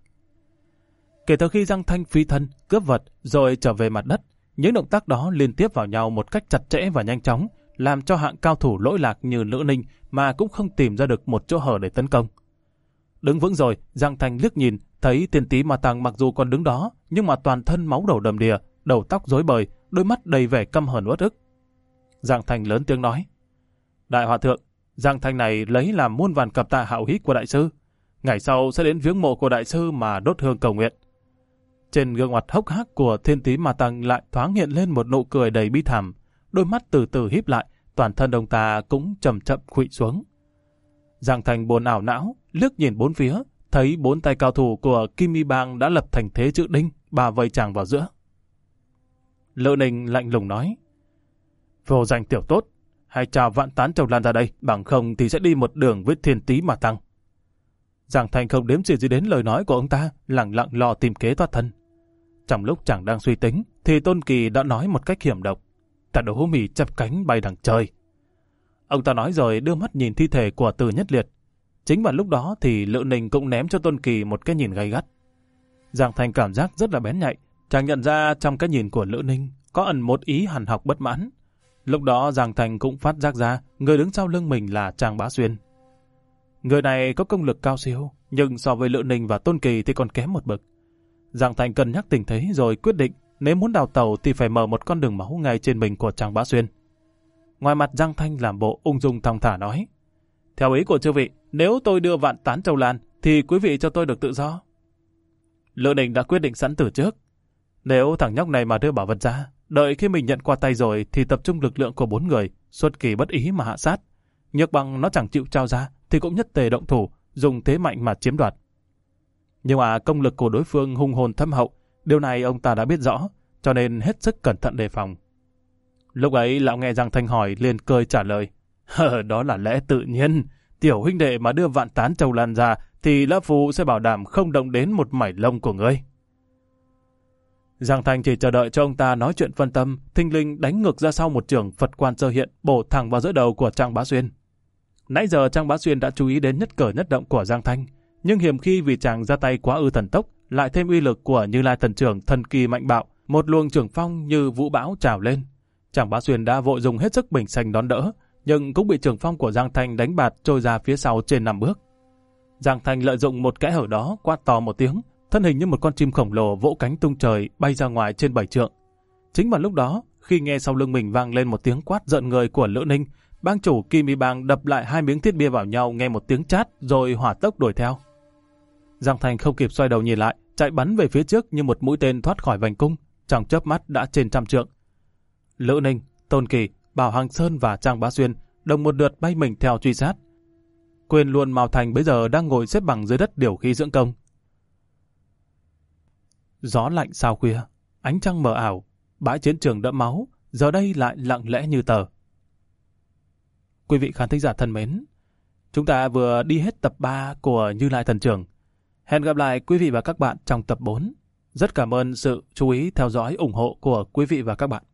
Kể từ khi Giang Thanh phi thân, cướp vật, rồi trở về mặt đất, những động tác đó liên tiếp vào nhau một cách chặt chẽ và nhanh chóng, làm cho hạng cao thủ lỗi lạc như Lữ Ninh mà cũng không tìm ra được một chỗ hở để tấn công. Đứng vững rồi, Giang Thanh liếc nhìn, thấy Thiên Tý Ma Tăng mặc dù còn đứng đó, nhưng mà toàn thân máu đầu đầm đìa, đầu tóc rối bời, đôi mắt đầy vẻ căm hờn uất ức. Giang Thanh lớn tiếng nói: "Đại hòa thượng, Giang Thanh này lấy làm muôn vàn cặp tạ hảo hít của đại sư. Ngày sau sẽ đến viếng mộ của đại sư mà đốt hương cầu nguyện." Trên gương mặt hốc hác của Thiên Tý Ma Tăng lại thoáng hiện lên một nụ cười đầy bi thảm, đôi mắt từ từ híp lại, toàn thân ông ta cũng chậm chậm khuỵu xuống. Giang Thành buồn ảo não, liếc nhìn bốn phía, thấy bốn tay cao thủ của Kim Mi Bang đã lập thành thế chữ đinh, bà vây chàng vào giữa. Lữ Ninh lạnh lùng nói: "Vô danh tiểu tốt, hãy chào vạn tán trầu lan ra đây, bằng không thì sẽ đi một đường với Thiên Tý Ma Tăng." Giang Thành không đếm xỉa gì đến lời nói của ông ta, lặng lặng lo tìm kế thoát thân. Trong lúc chàng đang suy tính, thì Tôn Kỳ đã nói một cách hiểm độc: "Ta đố mì chắp cánh bay đằng trời." Ông ta nói rồi đưa mắt nhìn thi thể của Từ Nhất Liệt. Chính vào lúc đó thì Lữ Ninh cũng ném cho Tôn Kỳ một cái nhìn gay gắt. Giang Thành cảm giác rất là bén nhạy, chàng nhận ra trong cái nhìn của Lữ Ninh có ẩn một ý hằn học bất mãn. Lúc đó Giang Thành cũng phát giác ra người đứng sau lưng mình là Trang Bá Xuyên. Người này có công lực cao siêu, nhưng so với Lữ Ninh và Tôn Kỳ thì còn kém một bậc. Giang Thành cân nhắc tình thế rồi quyết định nếu muốn đào tẩu thì phải mở một con đường máu ngay trên mình của Trang Bá Xuyên. Ngoài mặt Giang Thanh làm bộ ung dung thong thả nói: theo ý của chư vị, nếu tôi đưa vạn tán Châu Lan thì quý vị cho tôi được tự do. Lữ Ninh đã quyết định sẵn từ trước. Nếu thằng nhóc này mà đưa bảo vật ra, đợi khi mình nhận qua tay rồi thì tập trung lực lượng của bốn người, xuất kỳ bất ý mà hạ sát. Nhược bằng nó chẳng chịu trao ra thì cũng nhất tề động thủ, dùng thế mạnh mà chiếm đoạt. Nhưng mà công lực của đối phương hung hồn thâm hậu, điều này ông ta đã biết rõ, cho nên hết sức cẩn thận đề phòng. Lúc ấy lão nghe Giang Thanh hỏi liền cười trả lời: đó là lẽ tự nhiên, tiểu huynh đệ mà đưa vạn tán Châu Lan ra thì lão phu sẽ bảo đảm không động đến một mảy lông của ngươi. Giang Thanh chỉ chờ đợi cho ông ta nói chuyện phân tâm, thình lình đánh ngược ra sau một trường Phật quan sơ hiện, bổ thẳng vào giữa đầu của Trang Bá Xuyên. Nãy giờ Trang Bá Xuyên đã chú ý đến nhất cử nhất động của Giang Thanh, nhưng hiểm khi vì chàng ra tay quá ư thần tốc, lại thêm uy lực của Như Lai Thần Trưởng thần kỳ mạnh bạo, một luồng trưởng phong như vũ bão trào lên. Trang Bá Xuyên đã vội dùng hết sức bình xanh đón đỡ, nhưng cũng bị trưởng phong của Giang Thanh đánh bạt trôi ra phía sau trên năm bước. Giang Thanh lợi dụng một kẽ hở đó quát to một tiếng, thân hình như một con chim khổng lồ vỗ cánh tung trời bay ra ngoài trên bảy trượng. Chính vào lúc đó, khi nghe sau lưng mình vang lên một tiếng quát giận người của Lữ Ninh, bang chủ Kim Y Bang đập lại hai miếng thiết bia vào nhau nghe một tiếng chát rồi hỏa tốc đuổi theo. Giang Thành không kịp xoay đầu nhìn lại, chạy bắn về phía trước như một mũi tên thoát khỏi vành cung, trong chớp mắt đã trên trăm trượng. Lữ Ninh, Tôn Kỳ, Bảo Hằng Sơn và Trang Bá Xuyên đồng một lượt bay mình theo truy sát. Quyền luôn Mao Thành bây giờ đang ngồi xếp bằng dưới đất điều khí dưỡng công. Gió lạnh sao khuya, ánh trăng mờ ảo, bãi chiến trường đẫm máu, giờ đây lại lặng lẽ như tờ. Quý vị khán thính giả thân mến, chúng ta vừa đi hết tập ba của Như Lai Thần Trưởng. Hẹn gặp lại quý vị và các bạn trong tập bốn. Rất cảm ơn sự chú ý theo dõi ủng hộ của quý vị và các bạn.